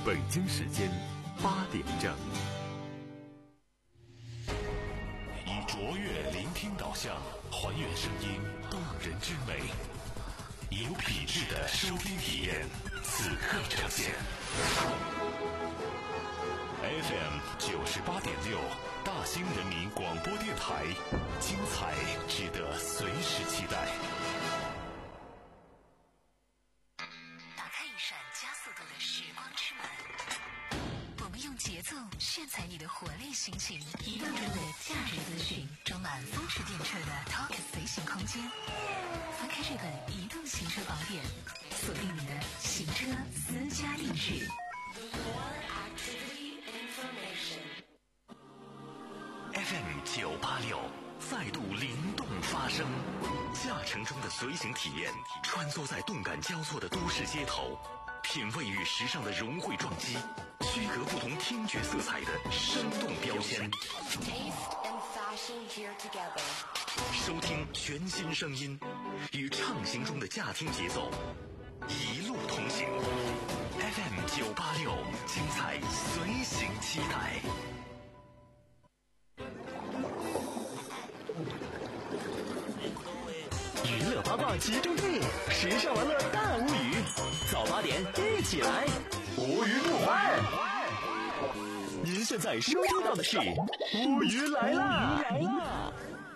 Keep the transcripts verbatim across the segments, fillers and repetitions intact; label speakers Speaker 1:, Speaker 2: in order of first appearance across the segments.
Speaker 1: 北京时间八点整。以卓越聆听导向，还原声音动人之美，以有品质的收听体验，此刻呈现。F M 九十八点六，大兴人民广播电台，精彩值得随时期待。
Speaker 2: 打开一扇加速度的时光之门，我们用节奏炫彩你的活力心情，移动中的价值资讯，装满风驰电掣的 Talk 随行空间。翻开这本移动行车宝典，锁定你的行车私家定制。
Speaker 1: F M 九八六再度灵动发声，驾乘中的随行体验，穿梭在动感交错的都市街头，品味与时尚的融汇撞击，区隔不同听觉色彩的生动标签。收听全新声音，与畅行中的驾听节奏一路同行。F M 九八六，精彩随行期待。娱乐八卦集中地，时尚玩乐大无语。早八点一起来，无语不欢。您现在收听到的是无语来啦！来啦！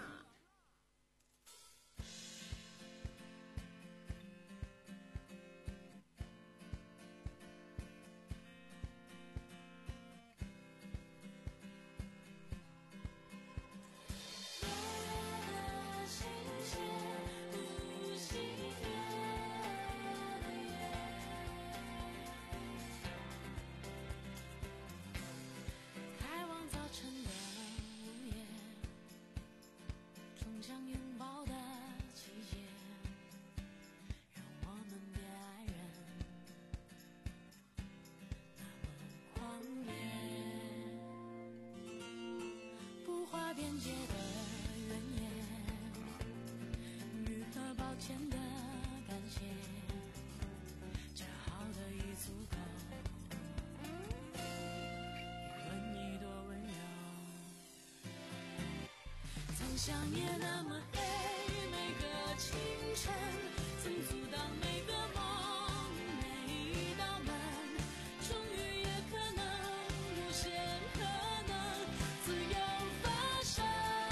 Speaker 3: 想也那么黑，每个清晨曾阻挡每个梦，每一道门终于也可能无限可能自由发生。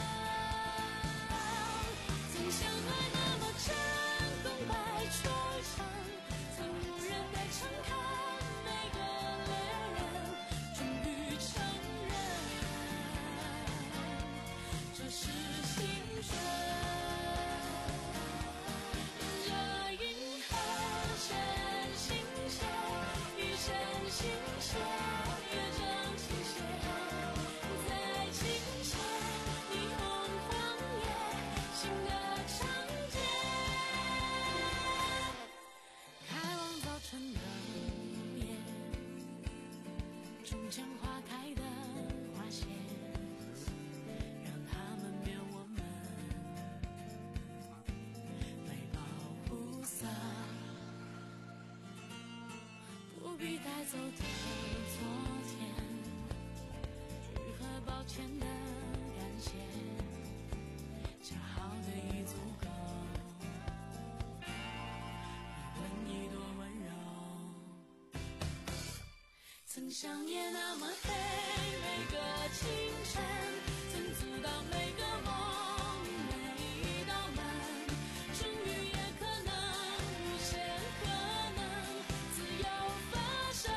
Speaker 3: 曾相爱那么真，功败垂成，曾无人的诚恳，每个恋人终于承认，这是青春。这银河全星球，一生星球，越正倾斜，在清晨霓虹荒野，新的长街，开往早晨的午夜，终将花开的花谢，让它们变我们被保护色，不必带走的昨天，愈合抱歉的感谢，恰好的已足够，一吻一朵温柔。曾想也那么黑，每个清晨曾阻挡每个梦，每一道门终于也可能无限可能自由发生。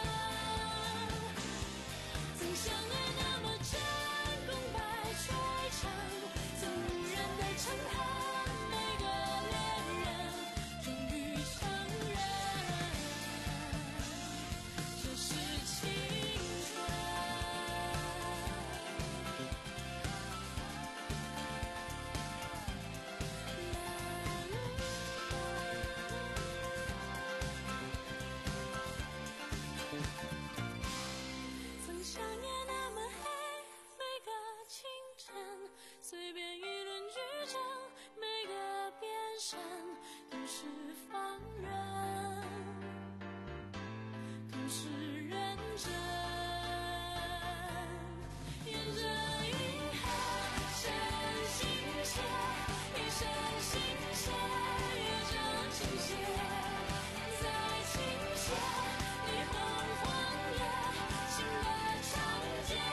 Speaker 3: 曾相爱那么真，功败垂成，曾无人的诚恳，每个恋人终于承认，这是青春。 真。沿着银河闪星辰，一闪星辰，也正倾斜，在倾斜霓虹荒野，新的长街。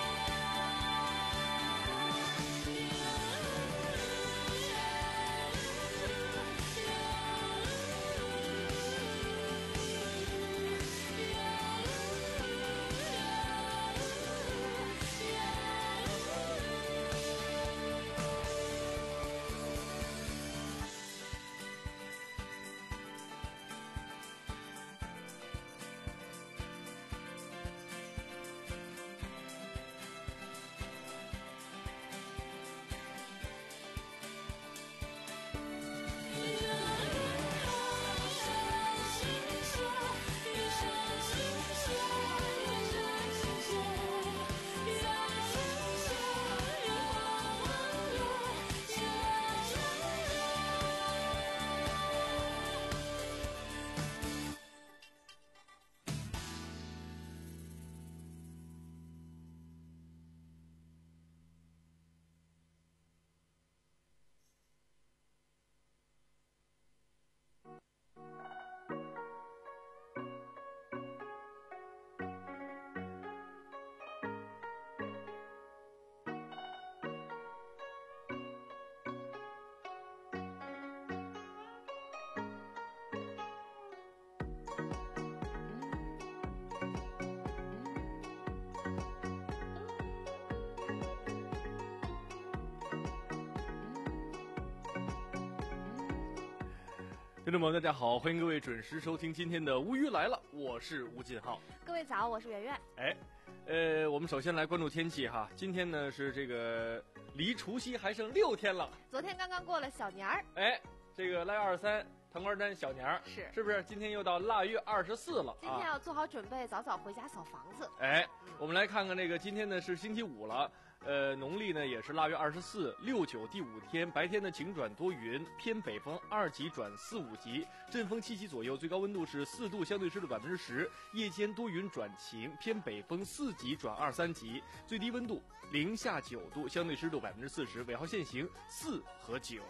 Speaker 4: 听众朋友大家好，欢迎各位准时收听今天的乌鱼来了，我是吴进浩。
Speaker 5: 各位早，我是圆圆。
Speaker 4: 哎，呃，我们首先来关注天气哈，今天呢是这个离除夕还剩六天了，
Speaker 5: 昨天刚刚过了小年儿，
Speaker 4: 哎，这个腊月二十三糖瓜粘小年儿
Speaker 5: 是
Speaker 4: 是不是？今天又到腊月二十四了，
Speaker 5: 今天要做好准备，早早回家扫房子。
Speaker 4: 哎，我们来看看这个，今天呢是星期五了，呃，农历呢也是腊月二十四，六九第五天，白天呢晴转多云，偏北风二级转四五级，阵风七级左右，最高温度是四度，相对湿度百分之十，夜间多云转晴，偏北风四级转二三级，最低温度零下九度，相对湿度百分之四十，尾号限行四和九。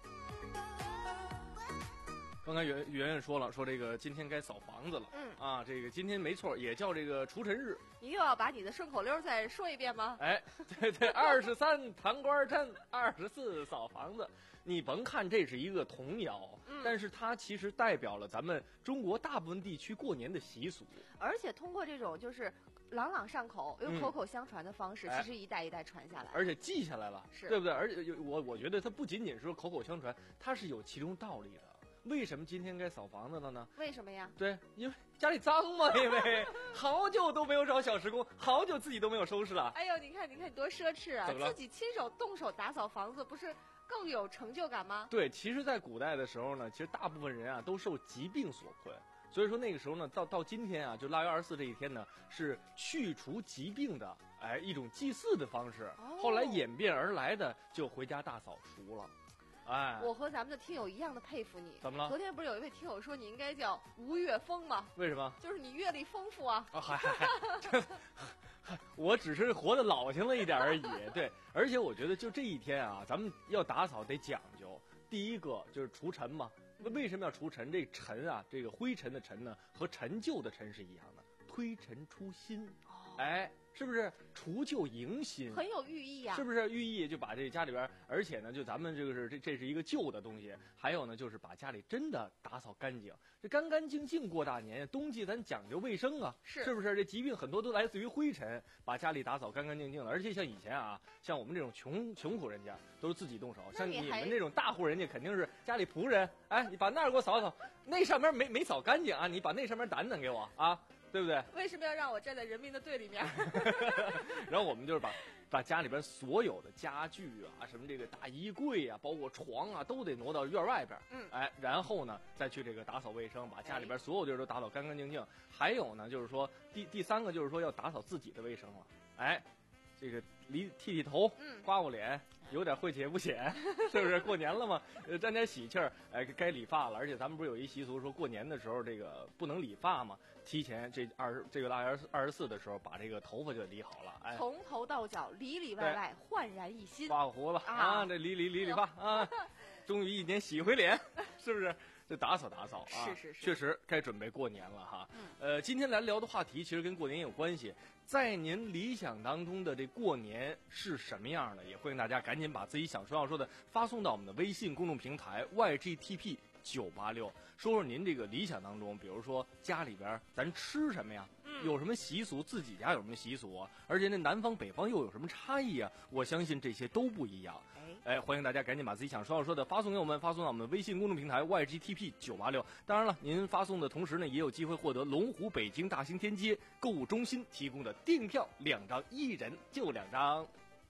Speaker 4: 刚才圆圆圆说了，说这个今天该扫房子了，
Speaker 5: 嗯
Speaker 4: 啊，这个今天没错，也叫这个除尘日。
Speaker 5: 你又要把你的顺口溜再说一遍吗？
Speaker 4: 哎，对对，二十三糖瓜粘，二十四扫房子。你甭看这是一个童谣，嗯，但是它其实代表了咱们中国大部分地区过年的习俗，
Speaker 5: 而且通过这种就是朗朗上口又
Speaker 4: 嗯
Speaker 5: 口口相传的方式，
Speaker 4: 哎
Speaker 5: 其实一代一代传下来，
Speaker 4: 而且记下来了，
Speaker 5: 是
Speaker 4: 对不对？而且有我我觉得它不仅仅是口口相传，它是有其中道理的。为什么今天该扫房子了呢？
Speaker 5: 为什么呀？
Speaker 4: 对，因为家里脏嘛，因为好久都没有找小时工，好久自己都没有收拾了。
Speaker 5: 哎呦，你看，你看你多奢侈啊！
Speaker 4: 怎么了
Speaker 5: 自己亲手动手打扫房子，不是更有成就感吗？
Speaker 4: 对，其实，在古代的时候呢，其实大部分人啊都受疾病所困，所以说那个时候呢，到到今天啊，就腊月二十四这一天呢，是去除疾病的，哎，一种祭祀的方式。
Speaker 5: 哦
Speaker 4: 后来演变而来的，就回家大扫除了。哎，
Speaker 5: 我和咱们的听友一样的佩服你。
Speaker 4: 怎么了
Speaker 5: 昨天不是有一位听友说你应该叫吴越风吗？
Speaker 4: 为什么？
Speaker 5: 就是你阅历丰富啊。
Speaker 4: 啊，嗨嗨嗨，这我只是活得老实了一点而已。对，而且我觉得就这一天啊，咱们要打扫得讲究。第一个就是除尘嘛。那为什么要除尘？这尘啊，这个灰尘的尘呢，和陈旧的尘是一样的，推陈出新。
Speaker 5: 哦，
Speaker 4: 哎，是不是除旧迎新？
Speaker 5: 很有寓意呀、
Speaker 4: 是不是寓意就把这家里边，而且呢，就咱们这个是这这是一个旧的东西，还有呢，就是把家里真的打扫干净，这干干净净过大年。冬季咱讲究卫生啊，
Speaker 5: 是
Speaker 4: 是不是？这疾病很多都来自于灰尘，把家里打扫干干净净的。而且像以前啊，像我们这种穷穷苦人家都是自己动手，像你
Speaker 5: 那你还
Speaker 4: 们这种大户人家肯定是家里仆人，哎，你把那儿给我扫扫，那上面没没扫干净啊，你把那上面掸掸给我啊。对不对？
Speaker 5: 为什么要让我站在人民的队里面？
Speaker 4: 然后我们就是把把家里边所有的家具啊，什么这个大衣柜啊，包括床啊，都得挪到院外边。
Speaker 5: 嗯，
Speaker 4: 哎，然后呢，再去这个打扫卫生，把家里边所有地儿都打扫干干净净。还有呢，就是说第第三个就是说要打扫自己的卫生了。哎， 这个理剃剃头，
Speaker 5: 嗯
Speaker 4: 刮刮脸，有点晦气也不显，是不是？过年了嘛，呃，沾点喜气儿，哎，该理发了。而且咱们不是有一习俗，说过年的时候这个不能理发嘛，提前这二十这个腊月二十四的时候把这个头发就理好了，哎，
Speaker 5: 从头到脚里里外外焕然一新。
Speaker 4: 刮个胡子
Speaker 5: 啊
Speaker 4: 啊，这理理理理发啊，终于一年洗回脸，是不是？这打扫打扫啊，
Speaker 5: 是是是
Speaker 4: 确实该准备过年了哈。
Speaker 5: 嗯
Speaker 4: 呃，今天来聊的话题其实跟过年有关系。在您理想当中的这过年是什么样的？也欢迎大家赶紧把自己想说要说的发送到我们的微信公众平台 Y G T P 九八六，说说您这个理想当中，比如说家里边咱吃什么呀？
Speaker 5: 嗯
Speaker 4: 有什么习俗？自己家有什么习俗啊？而且那南方北方又有什么差异啊？我相信这些都不一样。
Speaker 5: 哎，
Speaker 4: 哎，欢迎大家赶紧把自己想说要说的发送给我们，发送到我们的微信公众平台 Y G T P 九八六。当然了，您发送的同时呢，也有机会获得龙湖北京大兴天街购物中心提供的订票两张，一人就两张。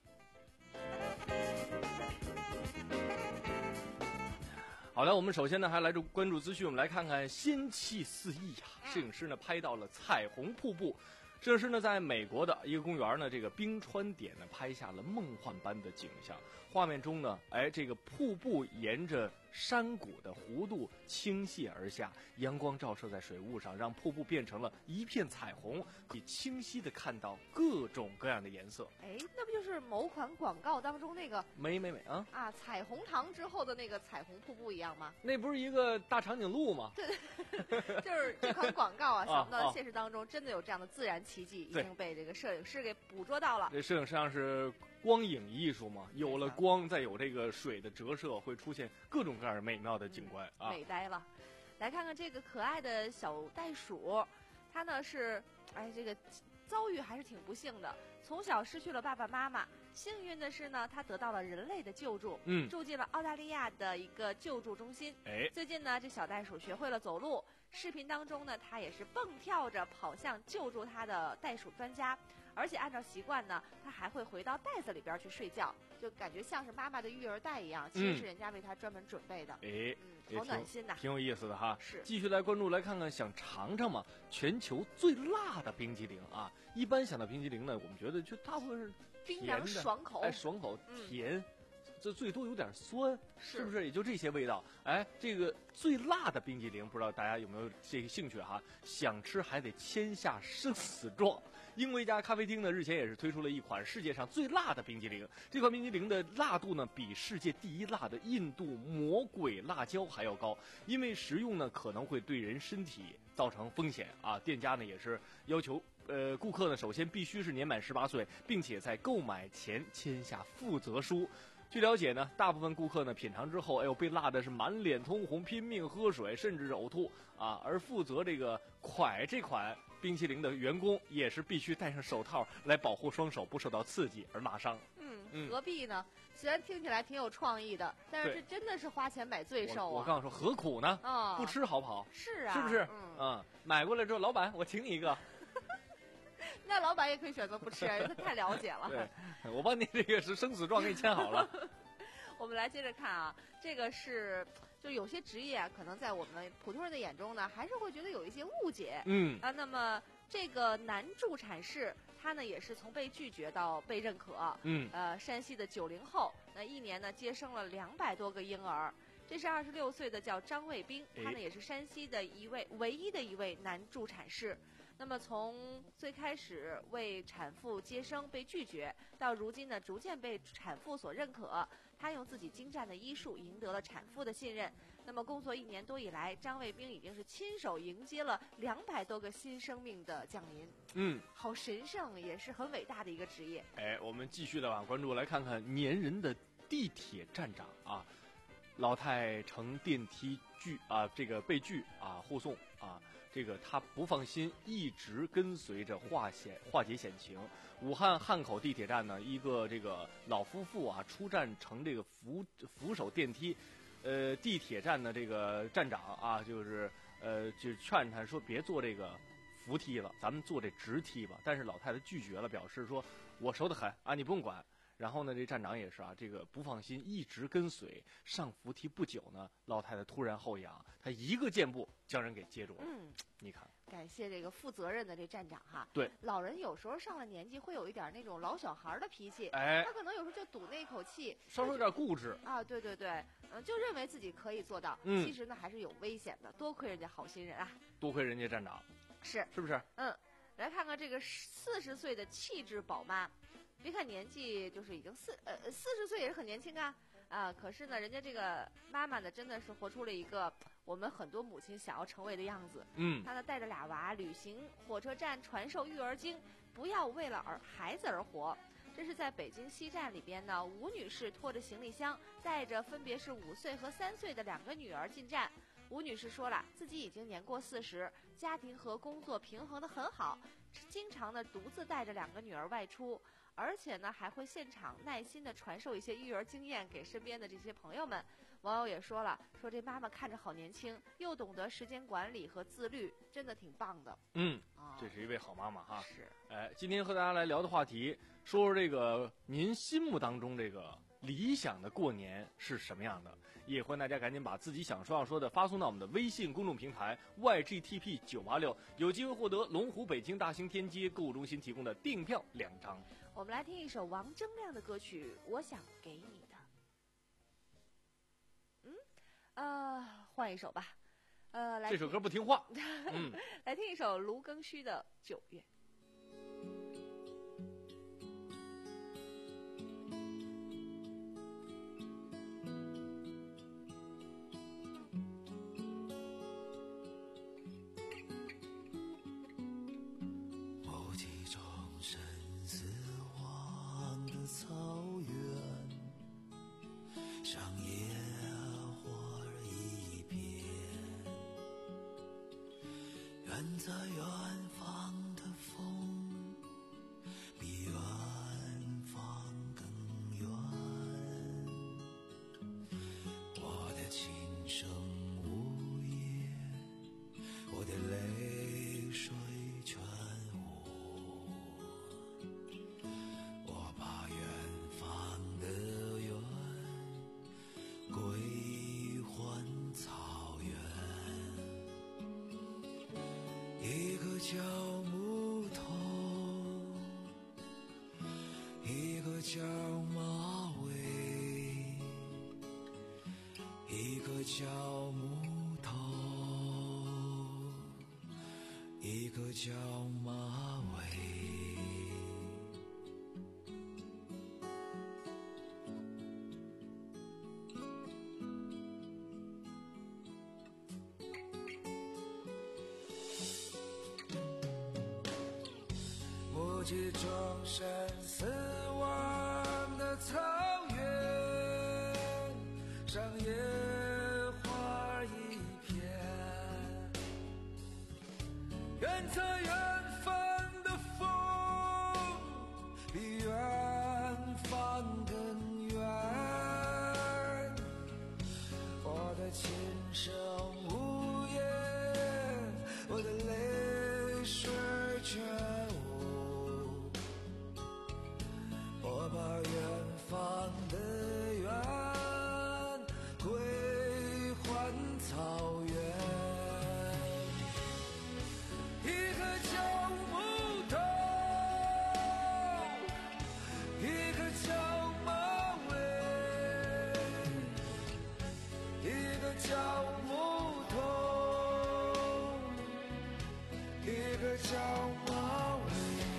Speaker 4: 好的，我们首先呢还来着关注资讯，我们来看看仙气四溢呀、摄影师呢拍到了彩虹瀑布。摄影师呢在美国的一个公园呢，这个冰川点呢拍下了梦幻般的景象。画面中呢，哎，这个瀑布沿着山谷的弧度倾泻而下，阳光照射在水雾上，让瀑布变成了一片彩虹，可以清晰的看到各种各样的颜色。
Speaker 5: 哎，那不就是某款广告当中那个
Speaker 4: 美美美啊！
Speaker 5: 啊彩虹糖之后的那个彩虹瀑布一样吗？
Speaker 4: 那不是一个大长颈鹿吗？
Speaker 5: 就是这款广告啊，
Speaker 4: 啊
Speaker 5: 想不到
Speaker 4: 啊
Speaker 5: 现实当中真的有这样的自然奇迹，已
Speaker 4: 对
Speaker 5: 经被这个摄影师给捕捉到了。
Speaker 4: 这摄影实际上是光影艺术嘛，有了光，再有这个水的折射，会出现各种各样美妙的景观啊。
Speaker 5: 美呆了。来看看这个可爱的小袋鼠，它呢是，哎，这个遭遇还是挺不幸的，从小失去了爸爸妈妈。幸运的是呢，它得到了人类的救助，
Speaker 4: 嗯
Speaker 5: 住进了澳大利亚的一个救助中心。
Speaker 4: 哎，
Speaker 5: 最近呢，这小袋鼠学会了走路，视频当中呢，它也是蹦跳着跑向救助它的袋鼠专家，而且按照习惯呢，它还会回到袋子里边去睡觉，就感觉像是妈妈的育儿袋一样，其实是人家为它专门准备的。
Speaker 4: 哎，
Speaker 5: 嗯，好
Speaker 4: 也挺
Speaker 5: 暖心呐。
Speaker 4: 挺有意思的哈。
Speaker 5: 是
Speaker 4: 继续来关注，来看看想尝尝吗？全球最辣的冰激凌啊！一般想到冰激凌呢，我们觉得就大部分是
Speaker 5: 冰凉
Speaker 4: 甜的
Speaker 5: 爽口，
Speaker 4: 哎，爽口
Speaker 5: 嗯
Speaker 4: 甜。这最多有点酸，
Speaker 5: 是
Speaker 4: 是不是？也就这些味道。哎，这个最辣的冰激凌，不知道大家有没有这个兴趣哈？想吃还得签下生死状。因为一家咖啡厅呢，日前也是推出了一款世界上最辣的冰激凌。这款冰激凌的辣度呢，比世界第一辣的印度魔鬼辣椒还要高。因为食用呢，可能会对人身体造成风险啊。店家呢也是要求。呃，顾客呢，首先必须是年满十八岁，并且在购买前签下负责书。据了解呢，大部分顾客呢品尝之后，哎呦，被辣的是满脸通红，拼命喝水，甚至是呕吐啊。而负责这个蒯这款冰淇淋的员工也是必须戴上手套来保护双手不受到刺激而辣伤。
Speaker 5: 嗯，
Speaker 4: 嗯
Speaker 5: 何必呢？虽然听起来挺有创意的，但是
Speaker 4: 对
Speaker 5: 这真的是花钱买罪受啊！
Speaker 4: 我我刚说何苦呢？
Speaker 5: 啊，
Speaker 4: 不吃好不好？
Speaker 5: 是啊，
Speaker 4: 是不是？
Speaker 5: 嗯，
Speaker 4: 嗯，买过来之后，老板我请你一个。
Speaker 5: 那老板也可以选择不吃，他太了解了。
Speaker 4: 对，我帮你这个是生死状给你签好了。
Speaker 5: 我们来接着看啊，这个是就有些职业啊，可能在我们普通人的眼中呢，还是会觉得有一些误解。
Speaker 4: 嗯
Speaker 5: 啊，那么这个男助产士，他呢也是从被拒绝到被认可。
Speaker 4: 嗯，
Speaker 5: 呃，山西的九零后，那一年呢接生了两百多个婴儿。这是二十六岁的叫张卫兵，他呢
Speaker 4: 哎
Speaker 5: 也是山西的一位唯一的一位男助产士。那么从最开始为产妇接生被拒绝，到如今呢逐渐被产妇所认可，他用自己精湛的医术赢得了产妇的信任。那么工作一年多以来，张卫兵已经是亲手迎接了两百多个新生命的降临。
Speaker 4: 嗯，
Speaker 5: 好神圣，也是很伟大的一个职业。
Speaker 4: 哎，我们继续的往关注，来看看粘人的地铁站长啊。老太乘电梯拒啊，这个被拒啊，护送啊，这个他不放心，一直跟随着化险化解险情。武汉汉口地铁站呢，一个这个老夫妇啊，出站乘这个扶扶手电梯，呃，地铁站的这个站长啊，就是呃，就劝他说别坐这个扶梯了，咱们坐这直梯吧。但是老太太拒绝了，表示说我熟得很啊，你不用管。 然后呢，这站长也是啊，这个不放心，一直跟随。上扶梯不久呢，老太太突然后仰，她一个箭步将人给接住了。
Speaker 5: 嗯，
Speaker 4: 你看，
Speaker 5: 感谢这个负责任的这站长哈。
Speaker 4: 对，
Speaker 5: 老人有时候上了年纪会有一点那种老小孩的脾气，
Speaker 4: 哎，
Speaker 5: 他可能有时候就赌那一口气，
Speaker 4: 稍微有点固执
Speaker 5: 啊。对对对，嗯，就认为自己可以做到，
Speaker 4: 嗯，
Speaker 5: 其实呢还是有危险的。多亏人家好心人啊，
Speaker 4: 多亏人家站长，
Speaker 5: 是
Speaker 4: 是不是？
Speaker 5: 嗯，来看看这个四十岁的气质宝妈，别看年纪就是已经四呃四十岁也是很年轻啊。啊，可是呢，人家这个妈妈呢，真的是活出了一个我们很多母亲想要成为的样子。
Speaker 4: 嗯，
Speaker 5: 她呢带着俩娃旅行火车站，传授育儿经，不要为了儿孩子而活。这是在北京西站里边呢，吴女士拖着行李箱，带着分别是五岁和三岁的两个女儿进站。吴女士说了，自己已经年过四十，家庭和工作平衡得很好，经常呢独自带着两个女儿外出。而且呢，还会现场耐心地传授一些育儿经验给身边的这些朋友们。网友也说了，说这妈妈看着好年轻，又懂得时间管理和自律，真的挺棒的。
Speaker 4: 嗯，
Speaker 5: 哦、
Speaker 4: 这是一位好妈妈哈。
Speaker 5: 是。
Speaker 4: 哎，今天和大家来聊的话题，说说这个您心目当中这个理想的过年是什么样的？也欢迎大家赶紧把自己想说要说的发送到我们的微信公众平台 Y G T P 九八六，有机会获得龙湖北京大兴天街购物中心提供的订票两张。
Speaker 5: 我们来听一首王铮亮的歌曲《我想给你的》。嗯，呃，换一首吧。呃，来
Speaker 4: 这首歌不听话。嗯，
Speaker 5: 来听一首卢庚戌的《九月》。
Speaker 6: 草原上野花一片，远在远方的风比远方更远，我的琴声呜咽，我的泪水全归还草原，一个叫木头，一个叫马尾，一个叫木头，一个叫马尾。目击众生死亡的草原上野花一片，远在远方的风比远方更远，我的琴声呜咽，我的泪水全我把远方的远归还草原，一个叫木头，一个叫马尾，一个叫木头，一个叫马尾。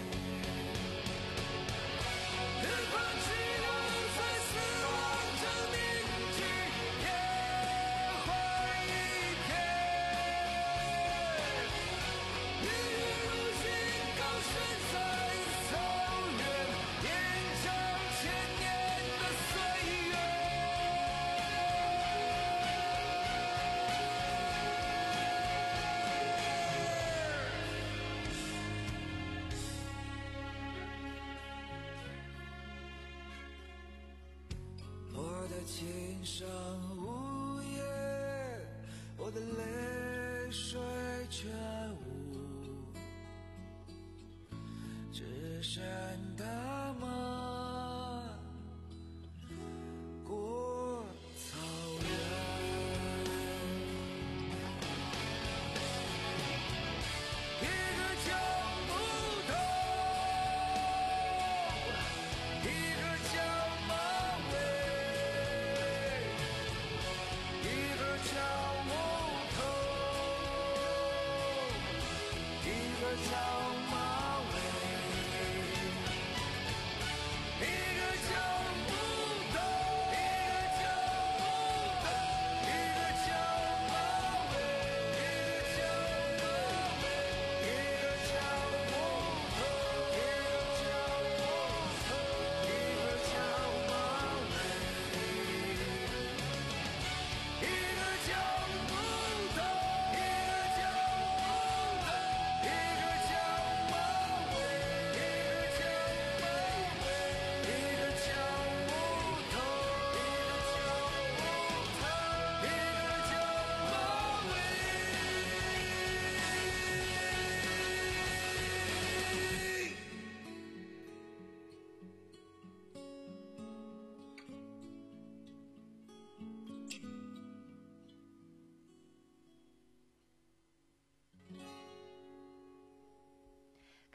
Speaker 6: 琴声呜咽，我的泪水全无，只剩大梦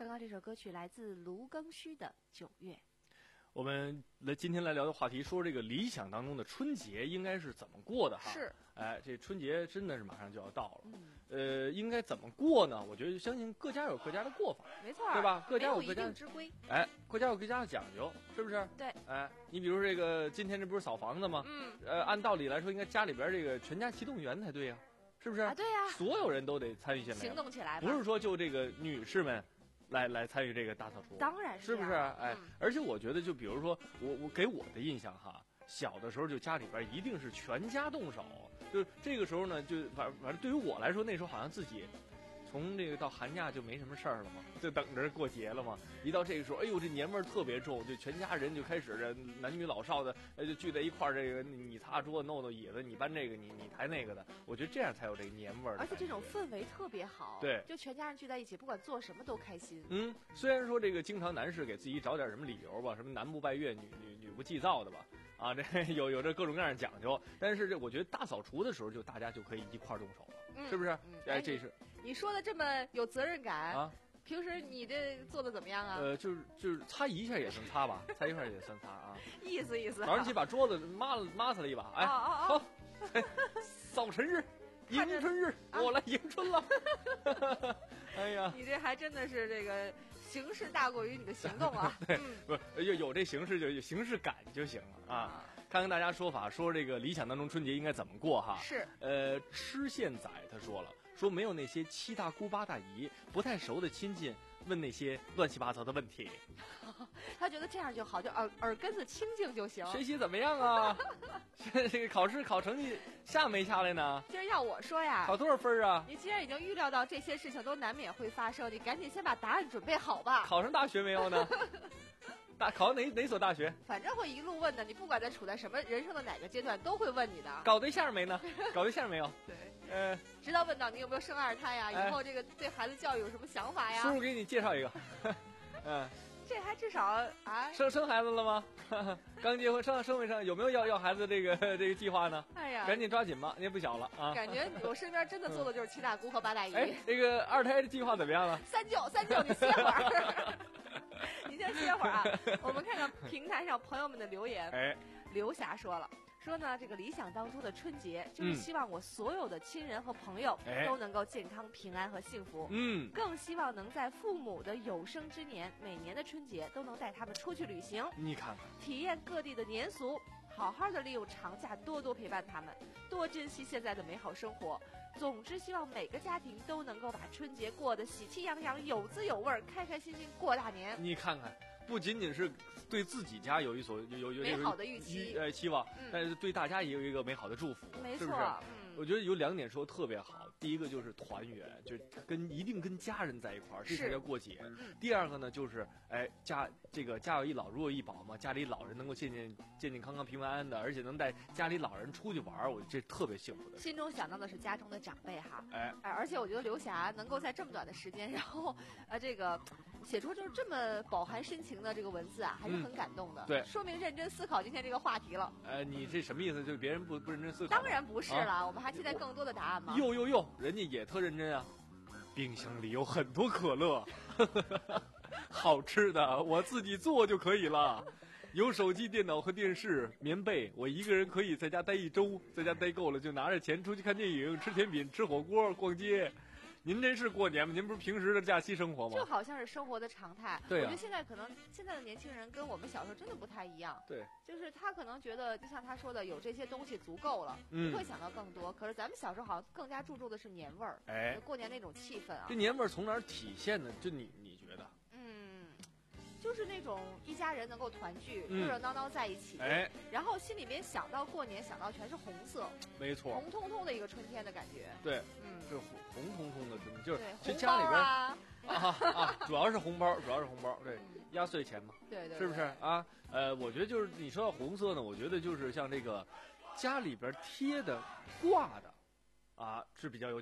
Speaker 5: 刚刚这首歌曲来自卢庚戌的《九月》。
Speaker 4: 我们来今天来聊的话题，说这个理想当中的春节应该是怎么过的哈？
Speaker 5: 是，
Speaker 4: 哎，这春节真的是马上就要到了，
Speaker 5: 嗯，
Speaker 4: 呃，应该怎么过呢？我觉得相信各家有各家的过法，
Speaker 5: 没错，
Speaker 4: 对吧？各家
Speaker 5: 没有一
Speaker 4: 有各家的
Speaker 5: 定之规。
Speaker 4: 哎，各家有各家的讲究，是不是？
Speaker 5: 对，
Speaker 4: 哎，你比如这个今天这不是扫房子吗？
Speaker 5: 嗯，
Speaker 4: 呃，按道理来说，应该家里边这个全家齐动员才对呀、是不是？
Speaker 5: 啊，对呀、
Speaker 4: 所有人都得参与进来，
Speaker 5: 行动起来吧。
Speaker 4: 不是说就这个女士们来来参与这个大扫除，
Speaker 5: 当然
Speaker 4: 是不是？
Speaker 5: 这样
Speaker 4: 哎，
Speaker 5: 嗯
Speaker 4: 而且我觉得，就比如说我我给我的印象哈，小的时候就家里边一定是全家动手，就这个时候呢，就反反正对于我来说，那时候好像自己。从这个到寒假就没什么事儿了嘛，就等着过节了嘛。一到这个时候，哎呦，这年味儿特别重，就全家人就开始这男女老少的，呃，就聚在一块儿。这个你擦桌子、弄弄椅子，你搬这个，你你抬那个的。我觉得这样才有这个年味儿。
Speaker 5: 而且这种氛围特别好，
Speaker 4: 对，
Speaker 5: 就全家人聚在一起，不管做什么都开心。
Speaker 4: 嗯，虽然说这个经常男士给自己找点什么理由吧，什么男不拜月，女女女不祭灶的吧，啊，这有有这各种各样的讲究。但是这我觉得大扫除的时候，就大家就可以一块儿动手了，
Speaker 5: 嗯、
Speaker 4: 是不是？
Speaker 5: 嗯、
Speaker 4: 哎，这是
Speaker 5: 你说的这么有责任感
Speaker 4: 啊。
Speaker 5: 平时你这做的怎么样啊？
Speaker 4: 呃，就是就是擦一下也算擦吧，擦一下也算擦啊。
Speaker 5: 意思意思。
Speaker 4: 早上起把桌子抹了抹死了一把，哎，
Speaker 5: 哦哦哦
Speaker 4: 好，哎，早晨日，迎春日，
Speaker 5: 啊、
Speaker 4: 我来迎春了。哎呀，
Speaker 5: 你这还真的是这个形式大过于你的行动啊。
Speaker 4: 对，
Speaker 5: 嗯、
Speaker 4: 不有有这形式就有形式感就行了啊。看看大家说法，说这个理想当中春节应该怎么过哈？
Speaker 5: 是，
Speaker 4: 呃，吃现仔他说了，说没有那些七大姑八大姨不太熟的亲戚问那些乱七八糟的问题。
Speaker 5: 他觉得这样就好，就耳耳根子清净就行。
Speaker 4: 学习怎么样啊？这个考试考成绩下没下来呢？
Speaker 5: 今儿要我说呀，
Speaker 4: 考多少分啊？
Speaker 5: 你既然已经预料到这些事情都难免会发生，你赶紧先把答案准备好吧。
Speaker 4: 考上大学没有呢？大考哪哪所大学？
Speaker 5: 反正会一路问的，你不管在处在什么人生的哪个阶段，都会问你的。
Speaker 4: 搞对象没呢？搞对象没有？
Speaker 5: 对，
Speaker 4: 呃，
Speaker 5: 直到问到你有没有生二胎呀，
Speaker 4: 哎、
Speaker 5: 以后这个对孩子教育有什么想法呀？
Speaker 4: 叔叔给你介绍一个，嗯，
Speaker 5: 这还至少啊，
Speaker 4: 生生孩子了吗？刚结婚，生生没生？有没有要要孩子这个这个计划呢？
Speaker 5: 哎呀，
Speaker 4: 赶紧抓紧吧，你也不小了啊！
Speaker 5: 感觉我身边真的做的就是七大姑和八大姨。
Speaker 4: 哎，这个二胎的计划怎么样了？
Speaker 5: 三舅，三舅，你歇会儿。你先歇会儿啊！我们看看平台上朋友们的留言。
Speaker 4: 哎，
Speaker 5: 刘霞说了，说呢，这个理想当中的春节，就是希望我所有的亲人和朋友都能够健康、平安和幸福。
Speaker 4: 嗯，
Speaker 5: 更希望能在父母的有生之年，每年的春节都能带他们出去旅行，
Speaker 4: 你看看，
Speaker 5: 体验各地的年俗，好好的利用长假，多多陪伴他们，多珍惜现在的美好生活。总之，希望每个家庭都能够把春节过得喜气洋洋、有滋有味，开开心心过大年。
Speaker 4: 你看看，不仅仅是对自己家有一所有有有
Speaker 5: 美好的预期，
Speaker 4: 呃期望，
Speaker 5: 嗯、
Speaker 4: 但是对大家也有一个美好的祝福，
Speaker 5: 没错，
Speaker 4: 是不是？
Speaker 5: 嗯，
Speaker 4: 我觉得有两点说特别好，第一个就是团圆，就是跟一定跟家人在一块儿，这才叫过节。
Speaker 5: 嗯、
Speaker 4: 第二个呢，就是哎家这个家有一老如有一宝嘛，家里老人能够健健健健康康、平平安安的，而且能带家里老人出去玩儿，我这特别幸福的。
Speaker 5: 心中想到的是家中的长辈哈，
Speaker 4: 哎，
Speaker 5: 而且我觉得刘霞能够在这么短的时间，然后呃这个写出就是这么饱含深情的这个文字啊，还是很感动的。
Speaker 4: 嗯、对，
Speaker 5: 说明认真思考今天这个话题了。
Speaker 4: 呃，你这什么意思？就是别人不不认真思考？
Speaker 5: 当然不是了，
Speaker 4: 啊、
Speaker 5: 我们还期待更多的答案吗？
Speaker 4: 哟哟哟，人家也特认真啊！冰箱里有很多可乐，好吃的我自己做就可以了。有手机、电脑和电视、棉被，我一个人可以在家待一周，在家待够了就拿着钱出去看电影、吃甜品、吃火锅、逛街。您这是过年吗？您不是平时的假期生活吗？
Speaker 5: 就好像是生活的常态。
Speaker 4: 对、啊、
Speaker 5: 我觉得现在可能现在的年轻人跟我们小时候真的不太一样。
Speaker 4: 对，
Speaker 5: 就是他可能觉得，就像他说的，有这些东西足够了，
Speaker 4: 嗯，
Speaker 5: 不会想到更多。可是咱们小时候好像更加注重的是年味儿，
Speaker 4: 哎，
Speaker 5: 过年那种气氛啊。
Speaker 4: 这年味儿从哪儿体现呢？就你你觉得？
Speaker 5: 嗯，就是那种一家人能够团聚，
Speaker 4: 嗯、
Speaker 5: 热热闹闹在一起，
Speaker 4: 哎，
Speaker 5: 然后心里面想到过年，想到全是红色，
Speaker 4: 没错，
Speaker 5: 红彤彤的一个春天的感觉。
Speaker 4: 对，
Speaker 5: 嗯，
Speaker 4: 是红红彤彤的，就是
Speaker 5: 这
Speaker 4: 家里边
Speaker 5: 啊
Speaker 4: 啊啊，主要是红包，主要是红包，对，压岁钱嘛，
Speaker 5: 对 对, 对，
Speaker 4: 是不是啊？呃，我觉得就是你说到红色呢，我觉得就是像这个家里边贴的、挂的，啊，是比较有讲究的。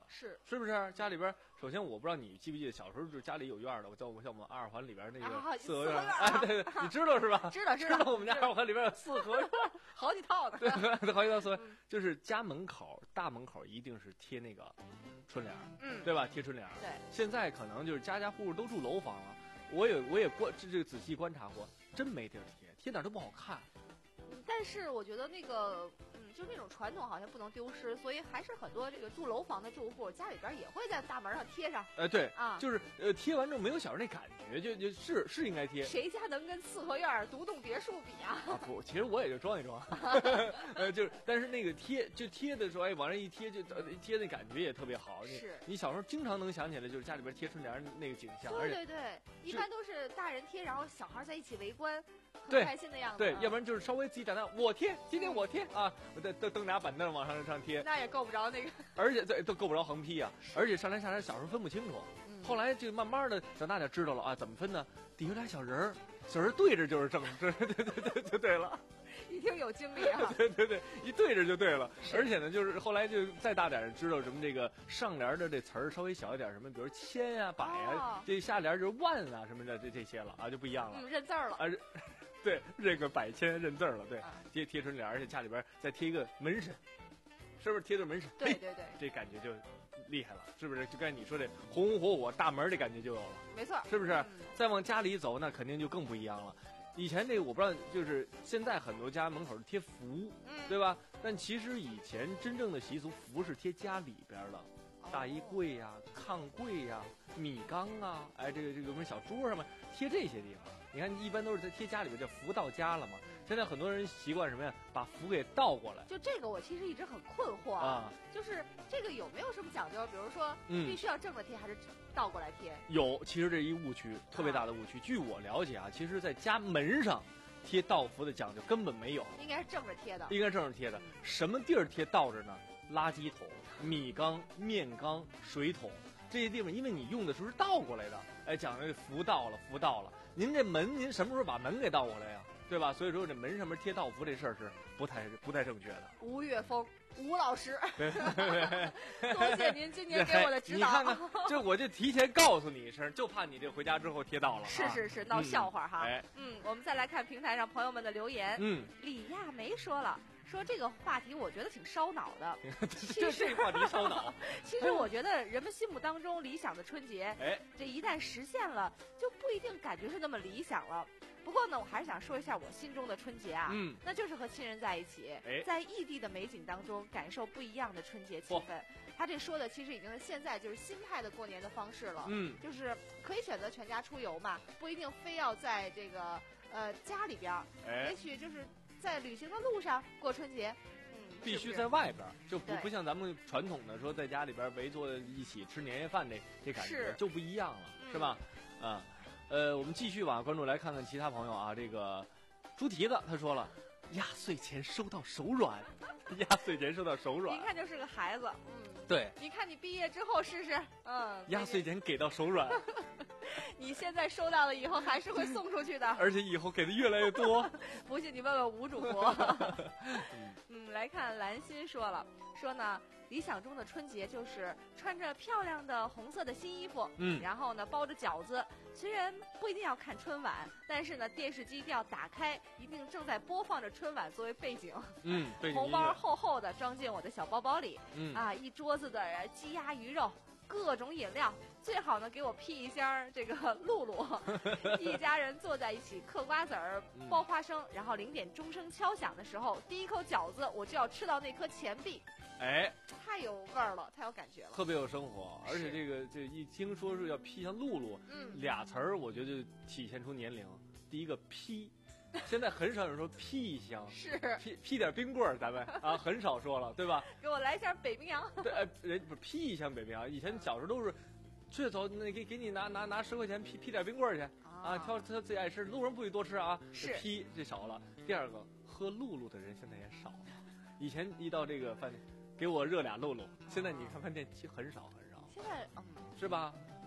Speaker 5: 是
Speaker 4: 是不是？家里边，首先我不知道你记不记得小时候就家里有院儿的，我叫我像我们二环里边那
Speaker 5: 啊
Speaker 4: 个四合
Speaker 5: 四合院儿
Speaker 4: 哎，对对，你知道是吧？
Speaker 5: 知道知
Speaker 4: 知
Speaker 5: 道
Speaker 4: 我们家二环里边有四合院儿，
Speaker 5: 好几套呢。
Speaker 4: 对，好几套四合院
Speaker 5: 嗯，
Speaker 4: 就是家门口大门口一定是贴那个春联儿，
Speaker 5: 嗯，
Speaker 4: 对吧？贴春联儿。
Speaker 5: 对，
Speaker 4: 现在可能就是家家户户都住楼房了，我也我也观这这个仔细观察过，真没地儿贴，贴哪儿都不好看。
Speaker 5: 嗯但是我觉得那个，嗯，就那种传统好像不能丢失，所以还是很多这个住楼房的住户家里边也会在大门上贴上
Speaker 4: 呃，对，
Speaker 5: 啊。
Speaker 4: 就是呃贴完之后没有小时候那感觉，就就是是应该贴。
Speaker 5: 谁家能跟四合院儿独栋别墅比啊？
Speaker 4: 啊不，其实我也就装一装，呃，就是，但是那个贴就贴的时候，哎，往上一贴就呃贴那感觉也特别好。你
Speaker 5: 是
Speaker 4: 你小时候经常能想起来，就是家里边贴春联儿那个景象，而且
Speaker 5: 对对对，一般都是大人贴，然后小孩在一起围观，很
Speaker 4: 对
Speaker 5: 开心的样子。
Speaker 4: 对，要不
Speaker 5: 然
Speaker 4: 然就是稍微自己长大，我贴，今天我贴啊，我再蹬蹬俩板凳往上上贴，
Speaker 5: 那也够不着那个。
Speaker 4: 而且这都够不着横批啊，而且上来下来小时候分不清楚，
Speaker 5: 嗯
Speaker 4: 后来就慢慢的长大点知道了啊，怎么分呢？底下俩小人儿，小人儿对着就是正，对对对对对就对了。
Speaker 5: 一听有经历啊。
Speaker 4: 对对对，一对着就对了。而且呢，就是后来就再大点儿，知道什么这个上联的这词儿稍微小一点，什么比如千呀、百呀，
Speaker 5: 哦
Speaker 4: 这下联就是万啊什么的，这这些了啊，就不一样了。
Speaker 5: 嗯，认字儿了。
Speaker 4: 啊，认对，认个百千认字儿了，对
Speaker 5: 啊，
Speaker 4: 贴贴春联，而且家里边再贴一个门神，是不是贴个门神？嘿
Speaker 5: 对对对，
Speaker 4: 这感觉就厉害了，是不是？就刚才你说这红红火火大门的感觉就有了，
Speaker 5: 没错。
Speaker 4: 是不是？
Speaker 5: 嗯
Speaker 4: 再往家里走，那肯定就更不一样了。以前这个我不知道，就是现在很多家门口贴福，
Speaker 5: 嗯，
Speaker 4: 对吧？但其实以前真正的习俗，福是贴家里边的，大衣柜呀、炕柜呀、米缸啊，哎，这个这个什么小桌上面贴这些地方。你看，一般都是在贴家里边，叫福到家了嘛。现在很多人习惯什么呀？把福给倒过来
Speaker 5: 就这个我其实一直很困惑
Speaker 4: 啊。
Speaker 5: 就是这个有没有什么讲究？比如说，
Speaker 4: 嗯
Speaker 5: 必须要正着贴还是倒过来贴？
Speaker 4: 有，其实这是一误区，特别大的误区。据我了解啊，其实在家门上贴道符的讲究根本没有，
Speaker 5: 应该是正着贴的。
Speaker 4: 应该正着贴的。什么地儿贴倒着呢？垃圾桶、米缸、面缸、水桶这些地方，因为你用的时候是倒过来的，哎，讲究福到了，福到了。您这门，您什么时候把门给倒过来呀？对吧？所以说这门上面贴道符这事儿是不太不太正确的。
Speaker 5: 吴岳峰，吴老师，
Speaker 4: 对
Speaker 5: 多谢您今年给我的指导。
Speaker 4: 你看看，这我就提前告诉你一声，就怕你这回家之后贴到了、啊。
Speaker 5: 是是是，闹笑话哈。
Speaker 4: 哎，
Speaker 5: 嗯，我们再来看平台上朋友们的留言。
Speaker 4: 嗯，
Speaker 5: 李亚梅说了，说这个话题我觉得挺烧脑的。
Speaker 4: 这这话题烧脑。
Speaker 5: 其实我觉得人们心目当中理想的春节，
Speaker 4: 哎，
Speaker 5: 这一旦实现了，就不一定感觉是那么理想了。不过呢，我还是想说一下我心中的春节啊，
Speaker 4: 嗯，
Speaker 5: 那就是和亲人在一起，
Speaker 4: 哎，
Speaker 5: 在异地的美景当中感受不一样的春节气氛。他这说的其实已经是现在就是新派的过年的方式了，
Speaker 4: 嗯，
Speaker 5: 就是可以选择全家出游嘛，不一定非要在这个呃家里边，
Speaker 4: 哎，
Speaker 5: 也许就是在旅行的路上过春节。
Speaker 4: 必须在外边，就不
Speaker 5: 对
Speaker 4: 不像咱们传统的说在家里边围坐一起吃年夜饭这这感觉
Speaker 5: 是
Speaker 4: 就不一样了，
Speaker 5: 嗯
Speaker 4: 是吧？啊，呃，我们继续吧，关注来看看其他朋友啊。这个猪蹄子他说了，压岁钱收到手软，压岁钱收到手软，
Speaker 5: 一看就是个孩子，嗯，
Speaker 4: 对，
Speaker 5: 你看你毕业之后试试，嗯，
Speaker 4: 压岁钱给到手软，
Speaker 5: 你现在收到了以后还是会送出去的，
Speaker 4: 而且以后给的越来越多。
Speaker 5: 不信你问问吴主播。嗯，来看兰心说了，说呢，理想中的春节就是穿着漂亮的红色的新衣服，
Speaker 4: 嗯，
Speaker 5: 然后呢包着饺子，虽然不一定要看春晚，但是呢电视机一定要打开，一定正在播放着春晚作为背景，
Speaker 4: 嗯，背景
Speaker 5: 红包
Speaker 4: 音乐
Speaker 5: 厚厚的装进我的小包包里，
Speaker 4: 嗯
Speaker 5: 啊，一桌子的鸡鸭鱼肉。各种饮料，最好呢给我批一箱这个露露，一家人坐在一起嗑瓜子儿、剥花生，然后零点钟声敲响的时候，第一口饺子我就要吃到那颗钱币，
Speaker 4: 哎，
Speaker 5: 太有味儿了，太有感觉了，
Speaker 4: 特别有生活。而且这个这一听说是要批像露露，
Speaker 5: 嗯，
Speaker 4: 俩词儿我觉得就体现出年龄。第一个批。现在很少有人说批一箱，
Speaker 5: 是
Speaker 4: 批批点冰棍儿，咱们啊很少说了，对吧？
Speaker 5: 给我来一箱北冰洋。
Speaker 4: 对，呃，人不是批一箱北冰洋，以前小时候都是，去走，那给给你拿拿拿十块钱批批点冰棍儿去啊，挑他自己爱吃，路上不许多吃啊，
Speaker 5: 是
Speaker 4: 批这少了。第二个，喝露露的人现在也少了，以前一到这个饭店，给我热俩露露，现在你看饭店其实很少很少，
Speaker 5: 现在嗯
Speaker 4: 是吧？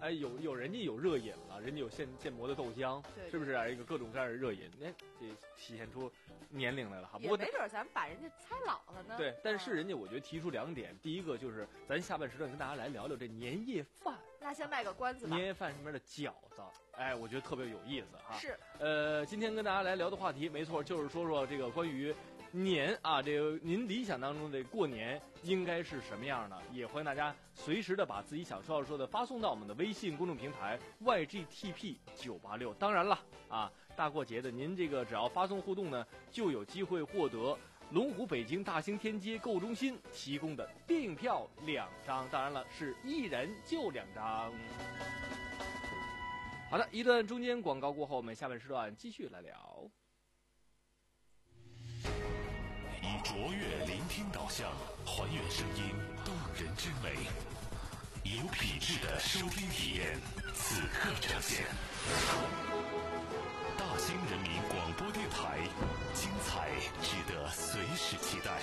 Speaker 4: 哎，有有人家有热饮了，人家有现现磨的豆浆，
Speaker 5: 对对
Speaker 4: 是不是啊？一个各种各样的热饮，那这体现出年龄来了哈。不过
Speaker 5: 也没准咱们把人家猜老了呢。
Speaker 4: 对，但是
Speaker 5: 嗯
Speaker 4: 人家我觉得提出两点，第一个就是咱下半时段跟大家来聊聊这年夜饭，
Speaker 5: 那先卖个关子吧。
Speaker 4: 年夜饭上面的饺子，哎，我觉得特别有意思哈。
Speaker 5: 是，
Speaker 4: 呃，今天跟大家来聊的话题，没错，就是说说这个关于年啊，这个您理想当中的过年应该是什么样的？也欢迎大家随时的把自己想说要说的发送到我们的微信公众平台 Y G T P 九八六。当然了啊，大过节的，您这个只要发送互动呢，就有机会获得龙湖北京大兴天街购物中心提供的电影票两张，当然了，是一人就两张。好的，一段中间广告过后，我们下半时段继续来聊。
Speaker 1: 以卓越聆听导向，还原声音动人之美，以有品质的收听体验，此刻呈现。大兴人民广播电台，精彩值得随时期待。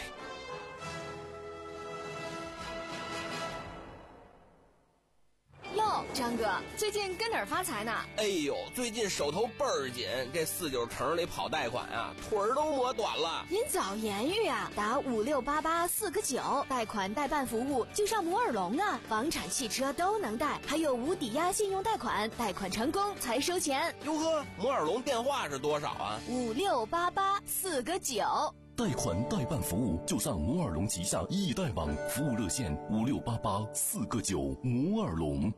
Speaker 7: 哟，张哥，最近跟哪儿发财呢？
Speaker 8: 哎呦，最近手头倍儿紧，这四九城里跑贷款啊，腿儿都磨短了。
Speaker 7: 您早言语啊，打五六八八四个九，贷款代办服务就上摩尔龙啊，房产、汽车都能贷，还有无抵押信用贷款，贷款成功才收钱。
Speaker 8: 哟呵，摩尔龙电话是多少啊？
Speaker 7: 五六八八四个九。
Speaker 9: 贷款代办服务就上摩尔龙旗下易贷网，服务热线五六八八四个九。摩尔龙。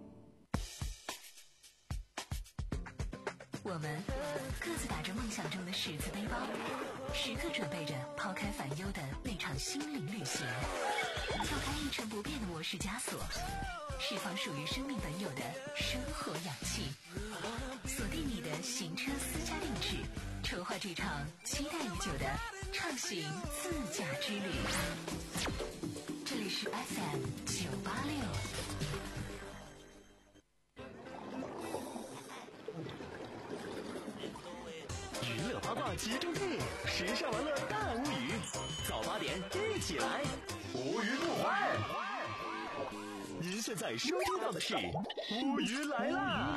Speaker 2: 我们各自打着梦想中的十字背包，时刻准备着抛开烦忧的那场心灵旅行，跳开一成不变的模式枷锁，释放属于生命本有的生活氧气，锁定你的行车私家定制，筹划这场期待已久的畅行自驾之旅。这里是 F M 九八六。
Speaker 1: 娱乐八卦集中地，时尚玩乐大无语。早八点一起来，无鱼不欢。您现在收听到的是乌鱼来啦！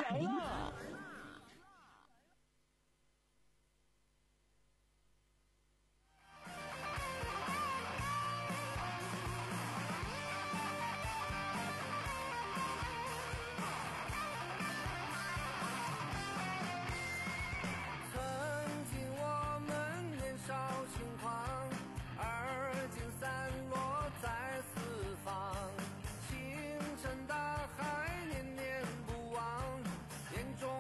Speaker 6: 星辰大海念念不忘，眼中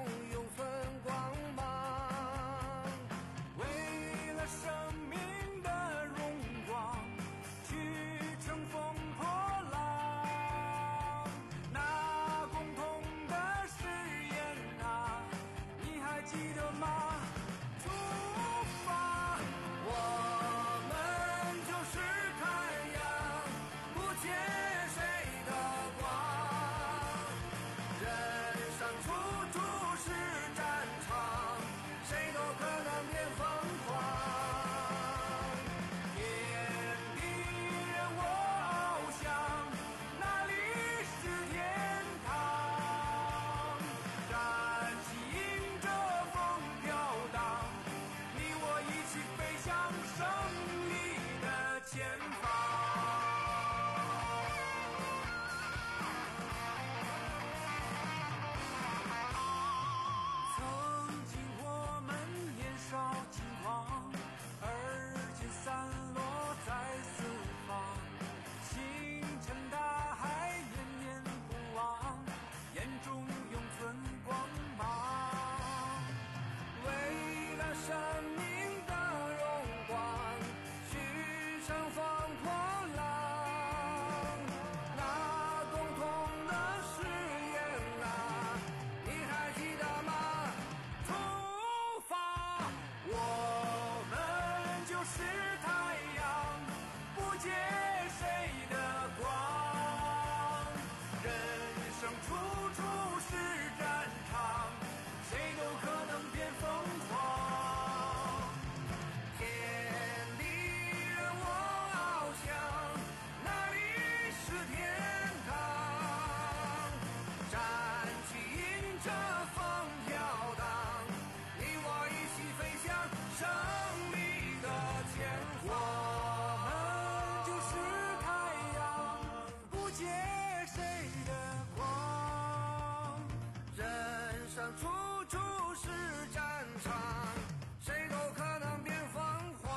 Speaker 6: 场，谁都可能变凤凰。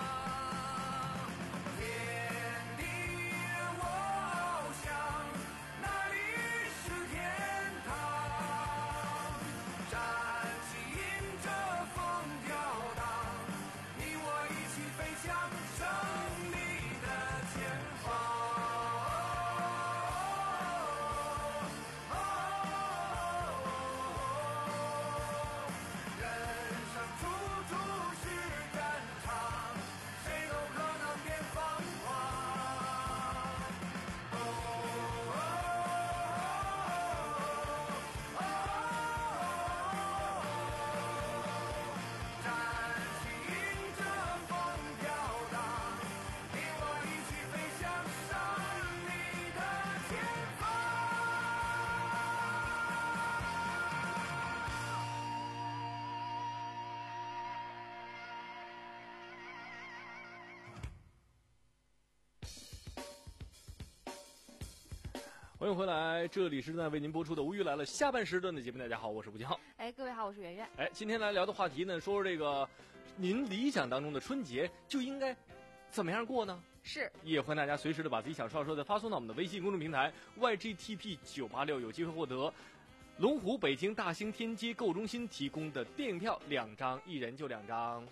Speaker 6: 天地任我翱翔，哪里是天堂？站起迎着风飘荡，你我一起飞向胜利的前方。
Speaker 4: 欢迎回来，这里是正在为您播出的《无语来了》下半时段的节目。大家好，我是吴金浩。
Speaker 5: 哎，各位好，我是圆圆。
Speaker 4: 哎，今天来聊的话题呢，说说这个，您理想当中的春节就应该怎么样过呢？
Speaker 5: 是，
Speaker 4: 也欢迎大家随时的把自己想说说的发送到我们的微信公众平台 Y G T P 九八六，有机会获得龙湖北京大兴天街购物中心提供的电影票两张，一人就两张。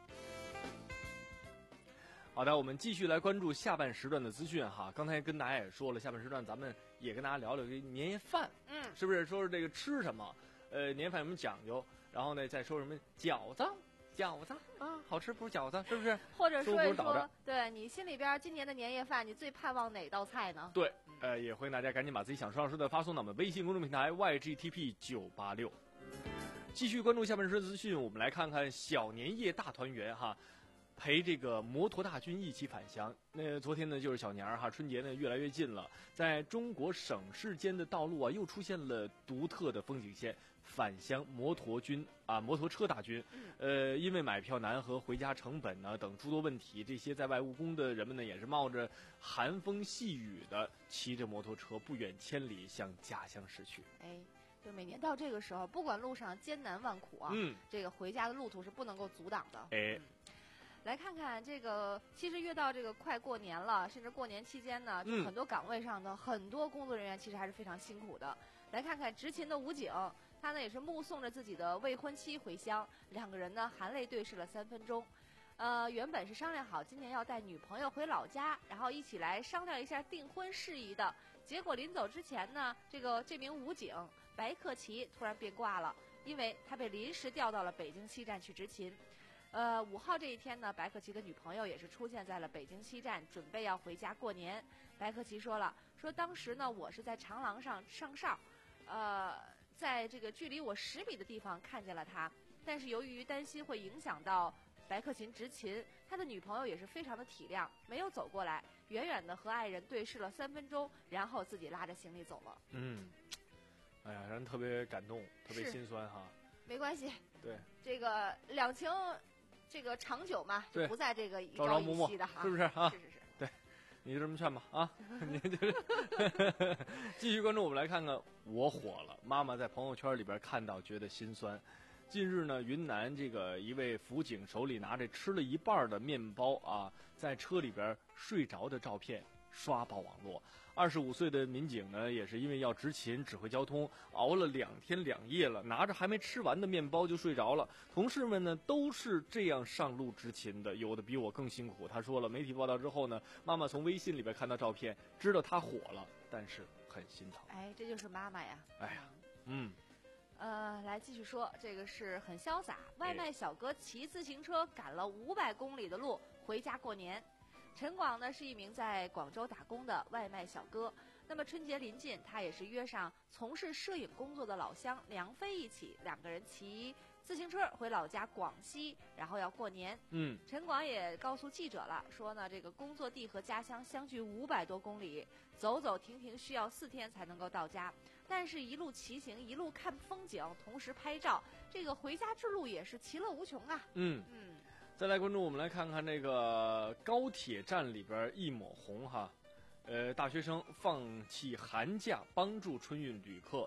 Speaker 4: 好的，我们继续来关注下半时段的资讯哈。刚才跟大家也说了，下半时段咱们也跟大家聊聊这年夜饭，
Speaker 5: 嗯，
Speaker 4: 是不是？说说这个吃什么，呃，年夜饭有什么讲究？然后呢，再说什么饺子，饺子啊，好吃不是饺子，是不是？
Speaker 5: 或者说一
Speaker 4: 说
Speaker 5: 说，对你心里边今年的年夜饭，你最盼望哪道菜呢？
Speaker 4: 对，呃，也欢迎大家赶紧把自己想说说的发送到我们微信公众平台 Y G T P 九八六。继续关注下半时段资讯，我们来看看小年夜大团圆哈。陪这个摩托大军一起返乡。那昨天呢，就是小年儿哈，春节呢越来越近了，在中国省市间的道路啊，又出现了独特的风景线——返乡摩托军啊，摩托车大军。呃，因为买票难和回家成本呢等诸多问题，这些在外务工的人们呢，也是冒着寒风细雨的，骑着摩托车不远千里向家乡驶去。
Speaker 5: 哎。就每年到这个时候，不管路上艰难万苦啊，
Speaker 4: 嗯，
Speaker 5: 这个回家的路途是不能够阻挡的。
Speaker 4: 哎。
Speaker 5: 嗯，来看看这个，其实越到这个快过年了，甚至过年期间呢，就很多岗位上的很多工作人员其实还是非常辛苦的。来看看执勤的武警，他呢也是目送着自己的未婚妻回乡，两个人呢含泪对视了三分钟。呃，原本是商量好今年要带女朋友回老家，然后一起来商量一下订婚事宜的。结果临走之前呢，这个这名武警白克奇突然变卦了，因为他被临时调到了北京西站去执勤。呃，五号这一天呢，白克奇的女朋友也是出现在了北京西站，准备要回家过年。白克奇说了，说当时呢，我是在长廊上上哨，呃，在这个距离我十米的地方看见了他，但是由于担心会影响到白克勤执勤，他的女朋友也是非常的体谅，没有走过来，远远的和爱人对视了三分钟，然后自己拉着行李走了。
Speaker 4: 嗯，哎呀，让人特别感动，特别心酸哈。
Speaker 5: 没关系，
Speaker 4: 对，
Speaker 5: 这个两情。这个长久嘛，就不在这个一朝一夕的哈，
Speaker 4: 是不是啊？
Speaker 5: 是是是，
Speaker 4: 对，你就这么劝吧啊！你就继续关注，我们来看看我火了。妈妈在朋友圈里边看到，觉得心酸。近日呢，云南这个一位辅警手里拿着吃了一半的面包啊，在车里边睡着的照片刷爆网络。二十五岁的民警呢，也是因为要执勤指挥交通，熬了两天两夜了，拿着还没吃完的面包就睡着了。同事们呢，都是这样上路执勤的，有的比我更辛苦。他说了，媒体报道之后呢，妈妈从微信里边看到照片，知道他火了，但是很心疼。
Speaker 5: 哎，这就是妈妈呀！
Speaker 4: 哎呀，嗯。
Speaker 5: 呃，来继续说，这个是很潇洒，外卖小哥骑自行车赶了五百公里的路回家过年。陈广呢是一名在广州打工的外卖小哥，那么春节临近，他也是约上从事摄影工作的老乡梁飞一起，两个人骑自行车回老家广西，然后要过年。
Speaker 4: 嗯，
Speaker 5: 陈广也告诉记者了，说呢这个工作地和家乡相距五百多公里，走走停停需要四天才能够到家，但是一路骑行，一路看风景，同时拍照，这个回家之路也是其乐无穷啊。
Speaker 4: 嗯嗯。再来关注，我们来看看这个高铁站里边一抹红哈，呃，大学生放弃寒假帮助春运旅客，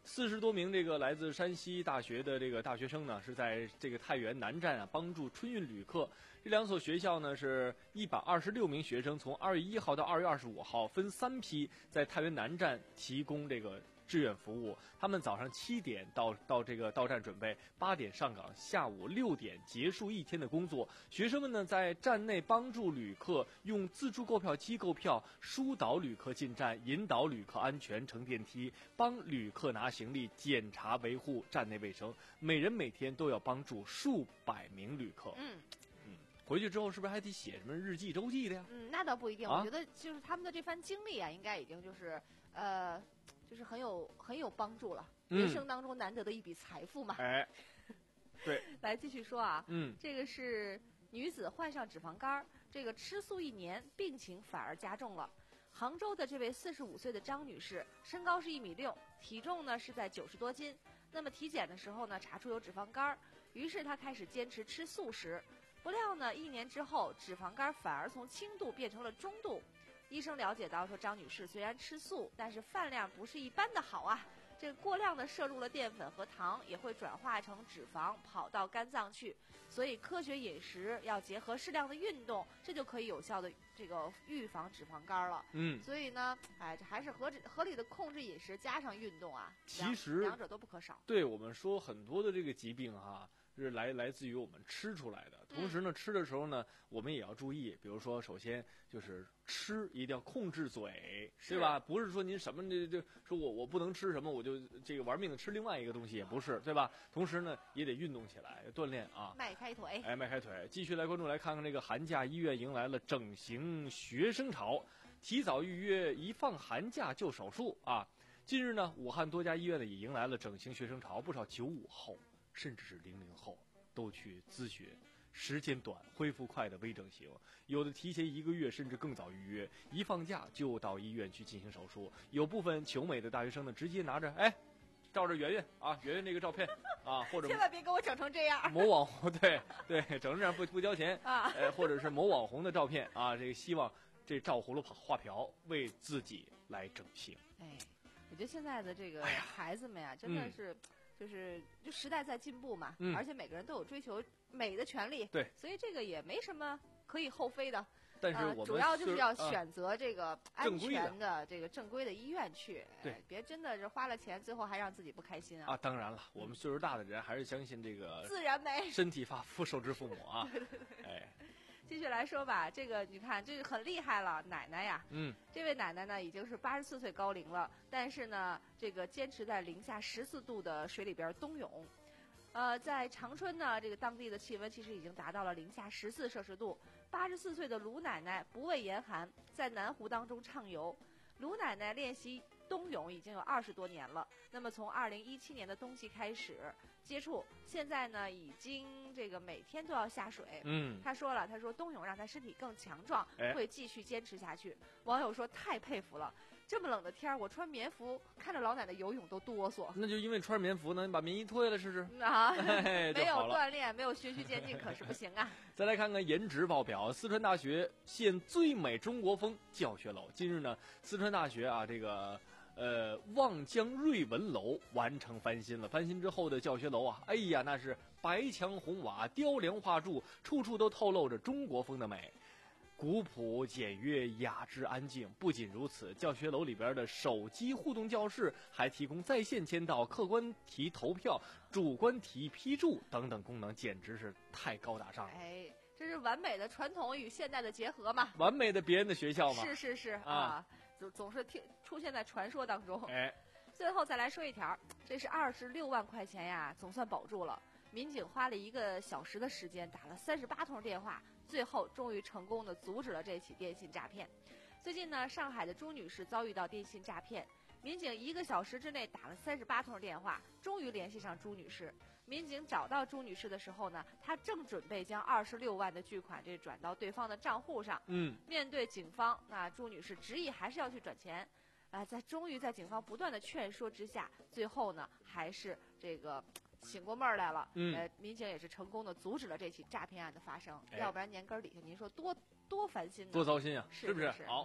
Speaker 4: 四十多名这个来自山西大学的这个大学生呢，是在这个太原南站啊帮助春运旅客。这两所学校呢是一百二十六名学生，从二月一号到二月二十五号分三批在太原南站提供这个志愿服务。他们早上七点到到这个到站准备，八点上岗，下午六点结束一天的工作。学生们呢在站内帮助旅客用自助购票机购票，疏导旅客进站，引导旅客安全乘电梯，帮旅客拿行李，检查维护站内卫生。每人每天都要帮助数百名旅客。
Speaker 5: 嗯。
Speaker 4: 回去之后是不是还得写什么日记周记的呀？
Speaker 5: 嗯，那倒不一定。
Speaker 4: 啊、
Speaker 5: 我觉得就是他们的这番经历啊，应该已经就是呃，就是很有很有帮助了。
Speaker 4: 嗯、
Speaker 5: 人生当中难得的一笔财富嘛。
Speaker 4: 哎，对。
Speaker 5: 来继续说啊，
Speaker 4: 嗯，
Speaker 5: 这个是女子患上脂肪肝，这个吃素一年，病情反而加重了。杭州的这位四十五岁的张女士，身高是一米六，体重呢是在九十多斤。那么体检的时候呢，查出有脂肪肝，于是她开始坚持吃素食。不料呢，一年之后，脂肪肝反而从轻度变成了中度。医生了解到说，张女士虽然吃素，但是饭量不是一般的好啊。这个过量的摄入了淀粉和糖，也会转化成脂肪，跑到肝脏去。所以科学饮食要结合适量的运动，这就可以有效的这个预防脂肪肝了。
Speaker 4: 嗯，
Speaker 5: 所以呢，哎，这还是合合理的控制饮食加上运动啊，
Speaker 4: 其实
Speaker 5: 两者都不可少。
Speaker 4: 对我们说很多的这个疾病哈、啊。是来来自于我们吃出来的，同时呢，吃的时候呢，我们也要注意，比如说，首先就是吃一定要控制嘴，对吧？不是说您什么这这说我我不能吃什么，我就这个玩命的吃另外一个东西，也不是，对吧？同时呢，也得运动起来，锻炼啊。
Speaker 5: 迈开腿，
Speaker 4: 哎，迈开腿。继续来关注，来看看这个寒假，医院迎来了整形学生潮，提早预约，一放寒假就手术啊！近日呢，武汉多家医院呢也迎来了整形学生潮，不少九五后。甚至是零零后都去咨询时间短、恢复快的微整形，有的提前一个月甚至更早预约，一放假就到医院去进行手术。有部分求美的大学生呢，直接拿着哎，照着圆圆啊，圆圆这个照片啊，或者
Speaker 5: 千万别给我整成这样。
Speaker 4: 某网红对对，整成这样不不交钱
Speaker 5: 啊，
Speaker 4: 呃，或者是某网红的照片啊，这个希望这照葫芦画瓢为自己来整形。
Speaker 5: 哎，我觉得现在的这个孩子们呀、啊，真的是。嗯就是就时代在进步嘛、
Speaker 4: 嗯，
Speaker 5: 而且每个人都有追求美的权利，
Speaker 4: 对，
Speaker 5: 所以这个也没什么可以厚非的。
Speaker 4: 但是我们、呃、
Speaker 5: 主要就是要选择这个安全
Speaker 4: 的、
Speaker 5: 的这个正规的医院去，
Speaker 4: 对，
Speaker 5: 哎、别真的是花了钱，最后还让自己不开心啊！
Speaker 4: 啊，当然了，我们岁数大的人还是相信这个
Speaker 5: 自然美，
Speaker 4: 身体发肤受之父母啊，
Speaker 5: 对对对，
Speaker 4: 哎。
Speaker 5: 继续来说吧，这个你看，这个很厉害了，奶奶呀，
Speaker 4: 嗯，
Speaker 5: 这位奶奶呢已经是八十四岁高龄了，但是呢，这个坚持在零下十四度的水里边冬泳，呃，在长春呢，这个当地的气温其实已经达到了零下十四摄氏度。八十四岁的卢奶奶不畏严寒，在南湖当中畅游。卢奶奶练习冬泳已经有二十多年了，那么从二零一七年的冬季开始接触，现在呢已经这个每天都要下水。
Speaker 4: 嗯，
Speaker 5: 他说了，他说冬泳让他身体更强壮，
Speaker 4: 哎、
Speaker 5: 会继续坚持下去。网友说太佩服了，这么冷的天儿，我穿棉服看着老奶奶游泳都哆嗦。
Speaker 4: 那就因为穿棉服呢，你把棉衣脱下来试试。
Speaker 5: 啊，
Speaker 4: 哎、
Speaker 5: 没有锻炼，没有循序渐进，可是不行啊。
Speaker 4: 再来看看颜值爆表，四川大学现最美中国风教学楼。近日呢，四川大学啊，这个。呃，望江瑞文楼完成翻新了。翻新之后的教学楼啊，哎呀，那是白墙红瓦、雕梁画柱，处处都透露着中国风的美，古朴简约、雅致安静。不仅如此，教学楼里边的手机互动教室还提供在线签到、客观题投票、主观题批注等等功能，简直是太高大上了。
Speaker 5: 哎，这是完美的传统与现代的结合嘛？
Speaker 4: 完美的别人的学校嘛？
Speaker 5: 是是是啊。
Speaker 4: 啊
Speaker 5: 总总是听出现在传说当中。
Speaker 4: 哎，
Speaker 5: 最后再来说一条，这是二十六万块钱呀，总算保住了。民警花了一个小时的时间，打了三十八通电话，最后终于成功的阻止了这起电信诈骗。最近呢，上海的朱女士遭遇到电信诈骗，民警一个小时之内打了三十八通电话，终于联系上朱女士。民警找到朱女士的时候呢，她正准备将二十六万的巨款这转到对方的账户上。
Speaker 4: 嗯，
Speaker 5: 面对警方，那朱女士执意还是要去转钱，啊、呃，在终于在警方不断的劝说之下，最后呢还是这个醒过闷儿来了。
Speaker 4: 嗯，
Speaker 5: 呃，民警也是成功的阻止了这起诈骗案的发生，
Speaker 4: 哎、
Speaker 5: 要不然年根儿底下您说多多烦心呢，
Speaker 4: 多糟心啊，
Speaker 5: 是
Speaker 4: 不是？
Speaker 5: 是
Speaker 4: 好。
Speaker 5: 嗯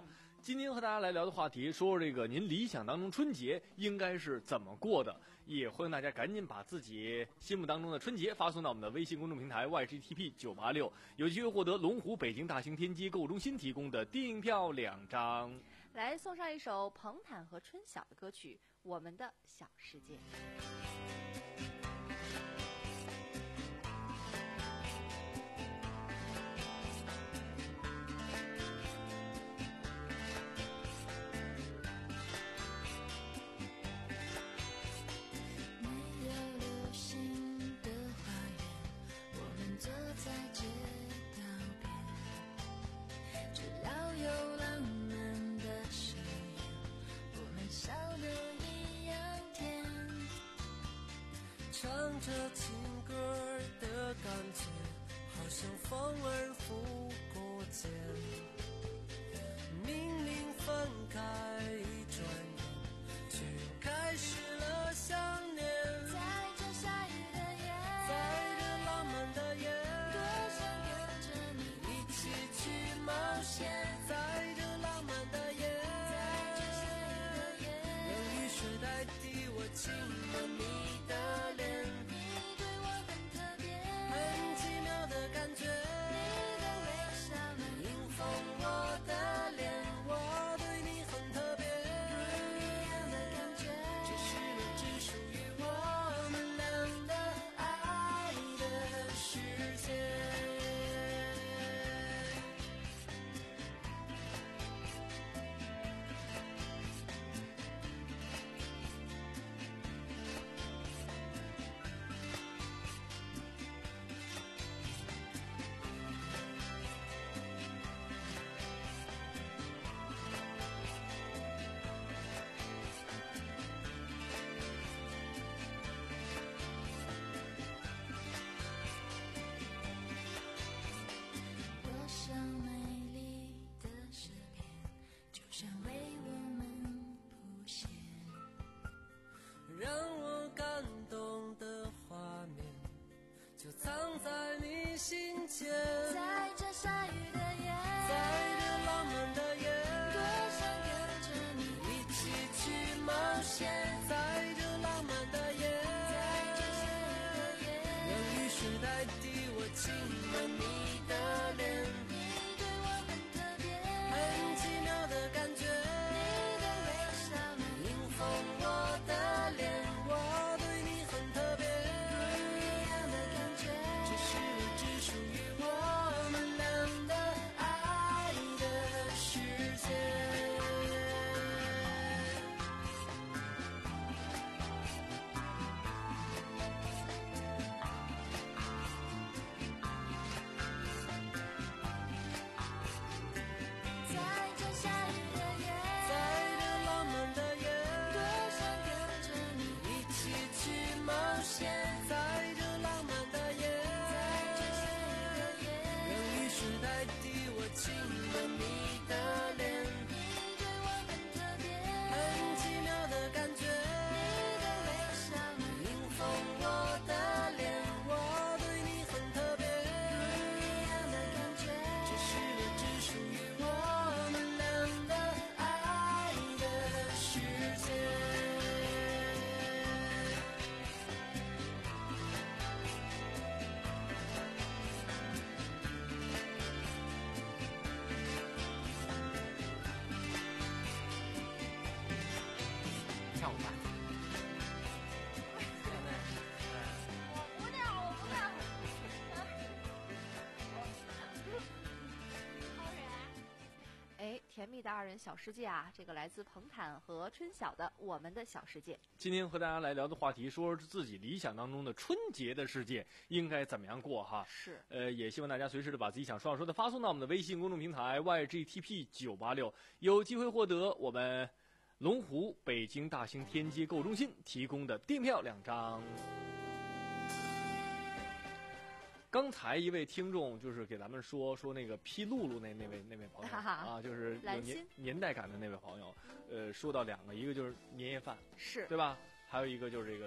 Speaker 4: 今天和大家来聊的话题，说说这个您理想当中春节应该是怎么过的，也欢迎大家赶紧把自己心目当中的春节发送到我们的微信公众平台 Y G T P 九八六，有机会获得龙湖北京大型天街购物中心提供的订票两张。
Speaker 5: 来送上一首彭坦和春晓的歌曲《我们的小世界》。
Speaker 10: 唱着情歌的感觉，好像风儿拂过肩。明明分开一转眼，却又开始了想念。在这下雨的夜，在这浪漫的夜，多想跟着你一起去冒险。在这浪漫的夜，在这下雨的夜，让雨水代替我亲吻你的脸。让我感动的画面就藏在你心间。在这下雨的夜，在这浪漫的夜，多想跟着你一起去冒险。在这浪漫的夜，在这下雨的夜，让雨水代替我亲吻你的脸。你对我很特别，很奇妙的感觉。你的微笑能迎风我的脸。我对你很特别，不一样的感觉，这是我只属于我们俩的爱的世界。在这下雨的夜，在这浪漫的夜，多想跟着你一起去冒险。在这浪漫的夜，在这下雨的夜，让雨水代替我亲吻你的脸。你对我很特别，很奇妙的感觉。你的微笑能迎风我的脸。我对你很特别，不一样的感觉，这是我只属于我们俩的爱的世界。
Speaker 4: 跳舞吧。
Speaker 5: 我不跳，我不跳。哎，甜蜜的二人小世界啊，这个来自彭坦和春晓的《我们的小世界》。
Speaker 4: 今天和大家来聊的话题，说是自己理想当中的春节的世界应该怎么样过哈。
Speaker 5: 是，
Speaker 4: 呃，也希望大家随时的把自己想说想说的发送到我们的微信公众平台 Y G T P 九八六，有机会获得我们龙湖北京大兴天街购物中心提供的订票两张。刚才一位听众就是给咱们说说那个披露露那那位那位朋友啊，就是有年年代感的那位朋友，呃，说到两个，一个就是年夜饭，
Speaker 5: 是
Speaker 4: 对吧？还有一个就是这个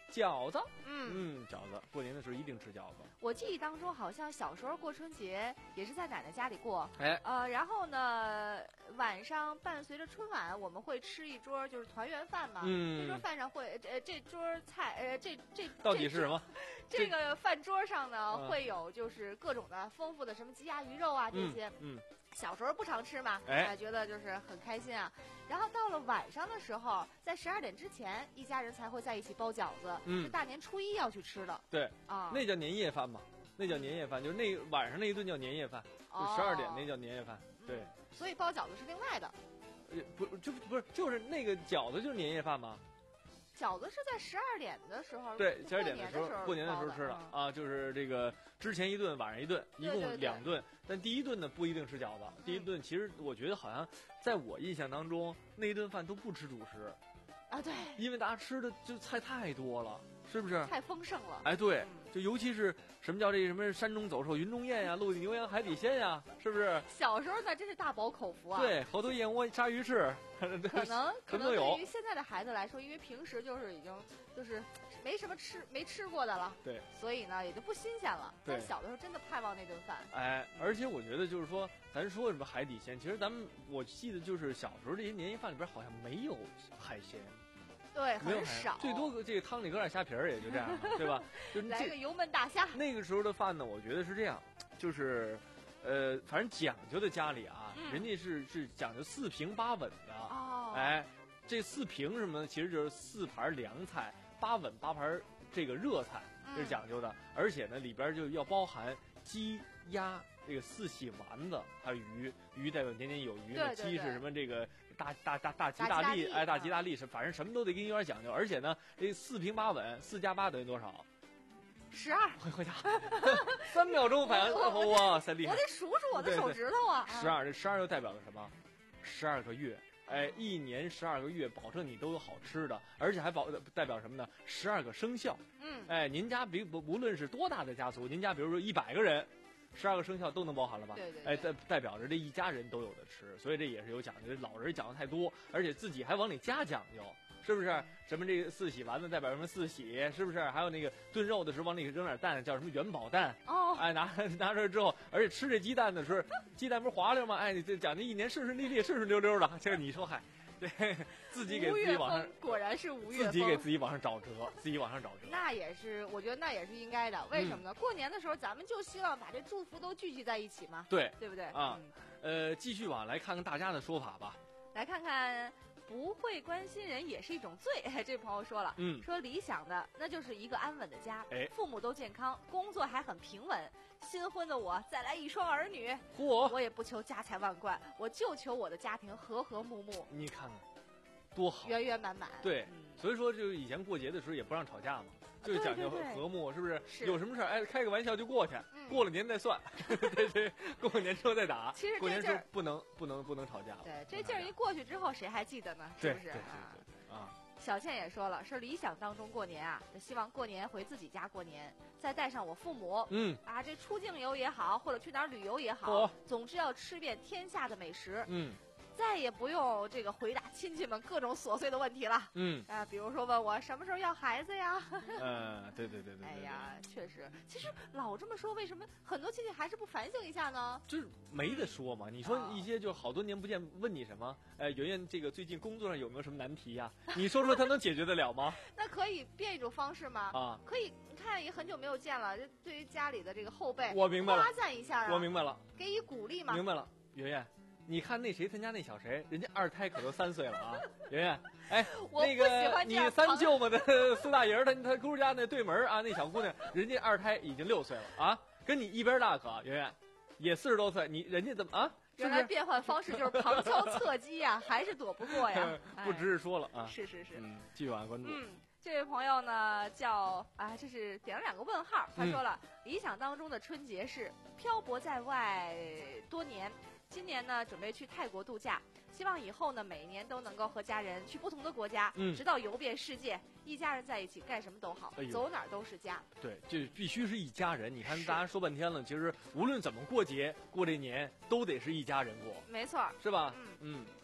Speaker 4: 饺子，
Speaker 5: 嗯
Speaker 4: 嗯，饺子，过年的时候一定吃饺子。
Speaker 5: 我记忆当中好像小时候过春节也是在奶奶家里过，
Speaker 4: 哎，
Speaker 5: 呃，然后呢，晚上伴随着春晚，我们会吃一桌就是团圆饭嘛，
Speaker 4: 嗯，
Speaker 5: 这桌饭上会，呃，这桌菜，呃，这这
Speaker 4: 到底是什么？
Speaker 5: 这个饭桌上呢，
Speaker 4: 嗯、
Speaker 5: 会有就是各种的丰富的什么鸡鸭鱼肉啊这些，
Speaker 4: 嗯。嗯
Speaker 5: 小时候不常吃嘛，
Speaker 4: 哎，
Speaker 5: 呃、觉得就是很开心啊。然后到了晚上的时候，在十二点之前，一家人才会在一起包饺子，
Speaker 4: 嗯，
Speaker 5: 是大年初一要去吃的。
Speaker 4: 对
Speaker 5: 啊，
Speaker 4: 那叫年夜饭嘛，那叫年夜饭，就是那晚上那一顿叫年夜饭，就十二点那叫年夜饭。
Speaker 5: 哦、
Speaker 4: 对、
Speaker 5: 嗯，所以包饺子是另外的。
Speaker 4: 呃，不就不是就是那个饺子就是年夜饭吗？
Speaker 5: 饺子是在十二点的时候，
Speaker 4: 对，十二点
Speaker 5: 的
Speaker 4: 时候，过年的时候吃的、嗯、啊，就是这个之前一顿，晚上一顿，一共两顿。但第一顿呢不一定吃饺子，
Speaker 5: 嗯、
Speaker 4: 第一顿其实我觉得好像在我印象当中，那一顿饭都不吃主食
Speaker 5: 啊，对，
Speaker 4: 因为大家吃的就菜太多了，是不是？
Speaker 5: 太丰盛了。
Speaker 4: 哎，对，就尤其是什么叫这什么山中走兽、云中雁呀、陆地牛羊、海底鲜呀，是不是？
Speaker 5: 小时候那真是大饱口福啊。
Speaker 4: 对，猴头燕窝、鲨鱼翅，
Speaker 5: 可能可能
Speaker 4: 对
Speaker 5: 于现在的孩子来说，因为平时就是已经就是没什么吃没吃过的了，
Speaker 4: 对，
Speaker 5: 所以呢也就不新鲜了。但小的时候真的盼望那顿饭。
Speaker 4: 哎，而且我觉得就是说，咱说什么海底鲜，其实咱们我记得就是小时候这些年夜饭里边好像没有海鲜。
Speaker 5: 对，很少，
Speaker 4: 最多这个汤里搁点虾皮儿，也就这样，对吧？就
Speaker 5: 来个油焖大虾。
Speaker 4: 那个时候的饭呢，我觉得是这样，就是，呃，反正讲究的家里啊，
Speaker 5: 嗯、
Speaker 4: 人家是是讲究四平八稳的。
Speaker 5: 哦。
Speaker 4: 哎，这四平什么呢？其实就是四盘凉菜，八稳八盘这个热菜，这是讲究的。嗯、而且呢，里边就要包含鸡、鸭。这个四喜丸子，还有鱼，鱼代表年年有余呢。鸡是什么？这个大大大大吉大利，哎，大吉大利是，反正什么都得给你有点讲究。而且呢，这四平八稳，四加八等于多少？
Speaker 5: 十二。
Speaker 4: 回回家，三秒钟反应，哇塞，厉害！
Speaker 5: 我得数数我的手指头啊。
Speaker 4: 十二，这十二又代表了什么？十二个月。哎，一年十二个月，保证你都有好吃的，而且还保代表什么呢？十二个生肖。
Speaker 5: 嗯。
Speaker 4: 哎，您家比不无论是多大的家族，您家比如说一百个人。十二个生肖都能包含了吧？
Speaker 5: 对对对。
Speaker 4: 哎，代代表着这一家人都有的吃，所以这也是有讲究。老人讲的太多，而且自己还往里加讲究，是不是？什么这个四喜丸子代表什么四喜，是不是？还有那个炖肉的时候往里扔点蛋，叫什么元宝蛋？
Speaker 5: 哦。
Speaker 4: 哎，拿拿出来之后，而且吃这鸡蛋的时候，鸡蛋不是滑溜吗？哎，你这讲究一年顺顺利利、顺顺溜溜的。这个你说嗨。对，自己给自己往上，
Speaker 5: 果然是吴越风，
Speaker 4: 自己给自己往上找辙，自己往上找辙。
Speaker 5: 那也是，我觉得那也是应该的。为什么呢？嗯、过年的时候，咱们就希望把这祝福都聚集在一起嘛。
Speaker 4: 对，
Speaker 5: 对不对？
Speaker 4: 啊，嗯、呃，继续往来看看大家的说法吧。
Speaker 5: 来看看，不会关心人也是一种罪。这位朋友说了，
Speaker 4: 嗯，
Speaker 5: 说理想的那就是一个安稳的家，
Speaker 4: 哎，
Speaker 5: 父母都健康，工作还很平稳。新婚的我再来一双儿女，
Speaker 4: 嚯！
Speaker 5: 我也不求家财万贯，我就求我的家庭和和睦睦。
Speaker 4: 你看看。多好，
Speaker 5: 圆圆满满。
Speaker 4: 对，
Speaker 5: 嗯、
Speaker 4: 所以说就以前过节的时候也不让吵架嘛，就是讲究和睦，是不是？
Speaker 5: 是。
Speaker 4: 有什么事儿，哎，开个玩笑就过去，
Speaker 5: 嗯、
Speaker 4: 过了年再算，对对，过了年之后再打。
Speaker 5: 其实
Speaker 4: 过年之后不能不能不能吵架了。
Speaker 5: 对，这劲儿一过去之后，谁还记得呢？是不是？
Speaker 4: 对对对对啊。
Speaker 5: 小倩也说了，说理想当中过年啊，希望过年回自己家过年，再带上我父母，
Speaker 4: 嗯
Speaker 5: 啊，这出境游也好，或者去哪儿旅游也好，
Speaker 4: 哦、
Speaker 5: 总之要吃遍天下的美食，
Speaker 4: 嗯。
Speaker 5: 再也不用这个回答亲戚们各种琐碎的问题了。
Speaker 4: 嗯
Speaker 5: 啊，比如说问我什么时候要孩子呀？
Speaker 4: 嗯，对对对 对, 对。
Speaker 5: 哎呀，确实，其实老这么说，为什么很多亲戚还是不反省一下呢？
Speaker 4: 就是没得说嘛。你说一些就好多年不见，问你什么？哎，圆圆，这个最近工作上有没有什么难题呀？你说说，他能解决得了吗？
Speaker 5: 那可以变一种方式吗？
Speaker 4: 啊，
Speaker 5: 可以。你看，也很久没有见了，对于家里的这个后辈，
Speaker 4: 我明白了，
Speaker 5: 夸赞一下啊，
Speaker 4: 我明白了，
Speaker 5: 给予鼓励嘛。
Speaker 4: 明白了，圆圆。你看那谁，他家那小谁，人家二胎可都三岁了啊！圆圆，哎，那个你三舅妈的苏大爷，他他姑家那对门啊，那小姑娘，人家二胎已经六岁了啊，跟你一边大可，圆圆，也四十多岁，你人家怎么啊？
Speaker 5: 原来变换方式就是旁敲侧击呀，还是躲不过呀？
Speaker 4: 不只是说了啊，
Speaker 5: 是是是，
Speaker 4: 嗯，继续往下关注。
Speaker 5: 嗯，这位朋友呢叫啊，这是点了两个问号，他说了，
Speaker 4: 嗯、
Speaker 5: 理想当中的春节是漂泊在外多年。今年呢，准备去泰国度假，希望以后呢，每年都能够和家人去不同的国家，
Speaker 4: 嗯，
Speaker 5: 直到游遍世界，一家人在一起，干什么都好，
Speaker 4: 哎、
Speaker 5: 走哪儿都是家。
Speaker 4: 对，这必须是一家人。你看，大家说半天了，其实无论怎么过节，过这年都得是一家人过，
Speaker 5: 没错，
Speaker 4: 是吧？
Speaker 5: 嗯
Speaker 4: 嗯。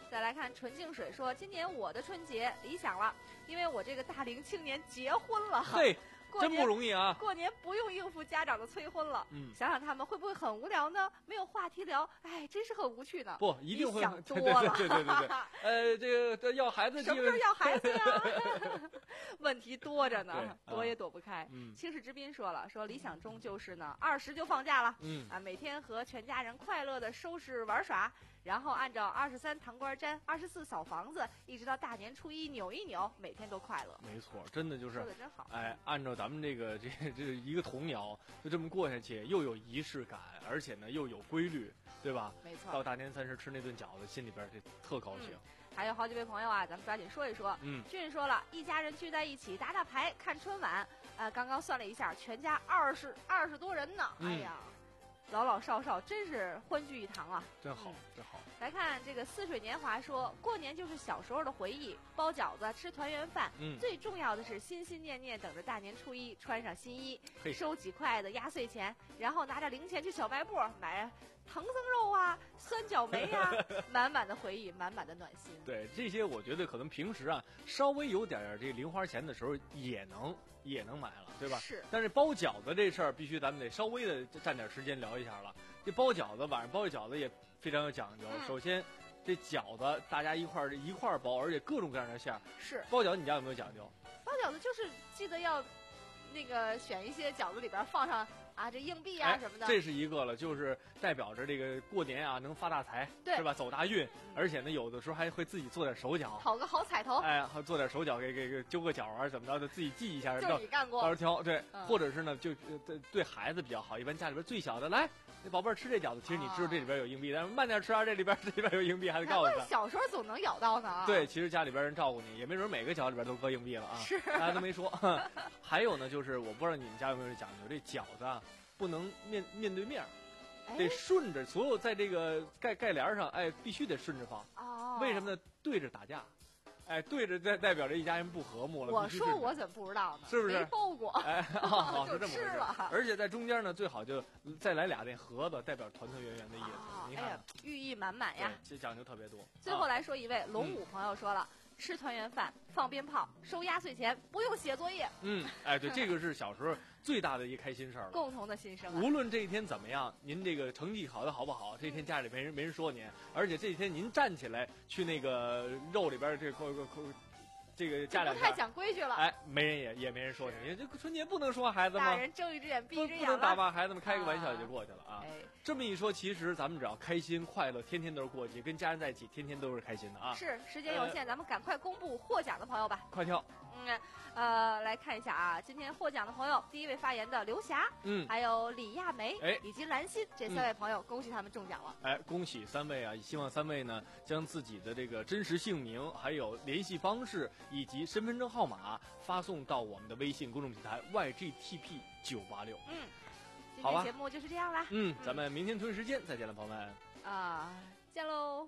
Speaker 5: 再来看纯净水说，今年我的春节理想了，因为我这个大龄青年结婚了。
Speaker 4: 嘿，真不容易啊！
Speaker 5: 过年不用应付家长的催婚了，
Speaker 4: 嗯，
Speaker 5: 想想他们会不会很无聊呢？没有话题聊，哎，真是很无趣呢。
Speaker 4: 不，一定会
Speaker 5: 想多了。
Speaker 4: 对对对对对。呃，这个这要孩子，
Speaker 5: 什么时候要孩子呀？问题多着呢，躲也躲不开。
Speaker 4: 嗯，
Speaker 5: 青史之滨说了，说理想中就是呢，二十就放假了，
Speaker 4: 嗯
Speaker 5: 啊，每天和全家人快乐的收拾玩耍。然后按照二十三糖瓜粘，二十四扫房子，一直到大年初一扭一扭，每天都快乐。
Speaker 4: 没错，真的就是
Speaker 5: 说的真好。
Speaker 4: 哎，按照咱们这个这这一个童谣，就这么过下去，又有仪式感，而且呢又有规律，对吧？
Speaker 5: 没错。
Speaker 4: 到大年三十吃那顿饺子，心里边这特高兴。
Speaker 5: 嗯，还有好几位朋友啊，咱们抓紧说一说。
Speaker 4: 嗯，
Speaker 5: 俊说了，一家人聚在一起打打牌、看春晚，呃，刚刚算了一下，全家二十二十多人呢。
Speaker 4: 嗯、
Speaker 5: 哎呀。老老少少真是欢聚一堂啊，
Speaker 4: 真好，真好。
Speaker 5: 来看这个似水年华说，过年就是小时候的回忆，包饺子、吃团圆饭，
Speaker 4: 嗯，
Speaker 5: 最重要的是心心念念等着大年初一穿上新衣，收几块的压岁钱，然后拿着零钱去小卖部买唐僧肉啊、酸角梅啊，满满的回忆，满满的暖心。
Speaker 4: 对，这些我觉得可能平时啊稍微有点这零花钱的时候也能也能买了，对吧？
Speaker 5: 是。
Speaker 4: 但是包饺子这事儿必须咱们得稍微的占点时间聊一下了。这包饺子晚上包饺子也非常有讲究。
Speaker 5: 嗯、
Speaker 4: 首先，这饺子大家一块儿一块儿包，而且各种各样的馅儿。
Speaker 5: 是。
Speaker 4: 包饺子你家有没有讲究？
Speaker 5: 包饺子就是记得要那个选一些饺子里边放上。啊，这硬币啊、
Speaker 4: 哎、
Speaker 5: 什么的，
Speaker 4: 这是一个了，就是代表着这个过年啊能发大财，是吧？走大运，嗯、而且呢，有的时候还会自己做点手脚，
Speaker 5: 讨个好彩头。
Speaker 4: 哎，还做点手脚，给给给揪个脚啊什么的，自己记一下。
Speaker 5: 就是你干过。
Speaker 4: 到时候挑对、
Speaker 5: 嗯，
Speaker 4: 或者是呢，就对对孩子比较好，一般家里边最小的来，那宝贝儿吃这饺子，其实你知道这里边有硬币，但是慢点吃啊，这里边这里边有硬币，还得告诉他。
Speaker 5: 小时候总能咬到呢。
Speaker 4: 对，其实家里边人照顾你，也没准每个饺子里边都搁硬币了啊。
Speaker 5: 是，
Speaker 4: 大家都没说。还有呢，就是我不知道你们家有没有讲究，这饺子啊。不能面面对面，得顺着，所有在这个盖盖帘上，哎，必须得顺着放。
Speaker 5: 哦，
Speaker 4: 为什么呢？对着打架，哎，对着代代表着一家人不和睦了。
Speaker 5: 我说我怎么不知道呢？
Speaker 4: 是不是？
Speaker 5: 没包过。
Speaker 4: 哎，好，是这么回事。
Speaker 5: 了。
Speaker 4: 而且在中间呢，最好就再来俩那盒子，代表团团圆圆的意思。
Speaker 5: 哦、
Speaker 4: 你看、
Speaker 5: 哎呀，寓意满满呀。
Speaker 4: 这讲究特别多。
Speaker 5: 最后来说一位龙武朋友说了。嗯，吃团圆饭，放鞭炮，收压岁钱，不用写作业。
Speaker 4: 嗯，哎，对，这个是小时候最大的一开心事儿了，
Speaker 5: 共同的心声、啊。
Speaker 4: 无论这一天怎么样，您这个成绩考得好不好，这一天家里没人没人说您，而且这一天您站起来去那个肉里边这扣扣扣。这个家长
Speaker 5: 不太讲规矩了，
Speaker 4: 哎，没人也也没人说你，这春节不能说孩子吗？
Speaker 5: 大人睁一只眼闭一只眼了，
Speaker 4: 不能打骂孩子们，开个玩笑也就过去了啊。
Speaker 5: 哎，
Speaker 4: 这么一说，其实咱们只要开心快乐，天天都是过节，跟家人在一起，天天都是开心的啊。
Speaker 5: 是，时间有限，呃、咱们赶快公布获奖的朋友吧。
Speaker 4: 快跳。
Speaker 5: 嗯，呃，来看一下啊，今天获奖的朋友，第一位发言的刘霞，
Speaker 4: 嗯，
Speaker 5: 还有李亚梅，
Speaker 4: 哎，
Speaker 5: 以及兰心这三位朋友，嗯、恭喜他们中奖了。
Speaker 4: 哎，恭喜三位啊！希望三位呢将自己的这个真实姓名、还有联系方式以及身份证号码发送到我们的微信公众平台 Y G T P 九八六。
Speaker 5: 嗯，今天节目就是这样啦。
Speaker 4: 嗯，咱们明天同一时间再见了，朋友们。
Speaker 5: 啊，见喽。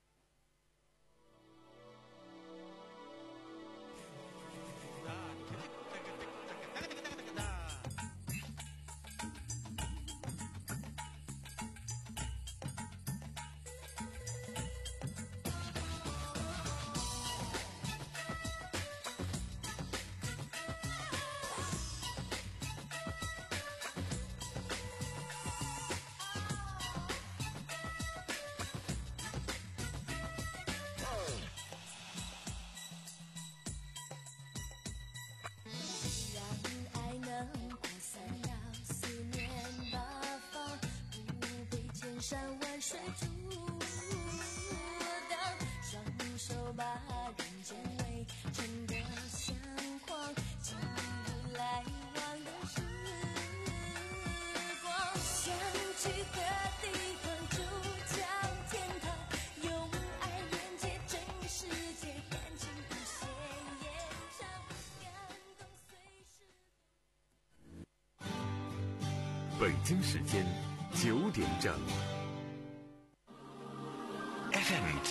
Speaker 10: 山万水阻挡，双手把人间围成的相框，记录来往的时光。相聚的地方就叫天堂，用爱连接整个世界，感情无限延长，感动随时。
Speaker 1: 北京时间九点整。F M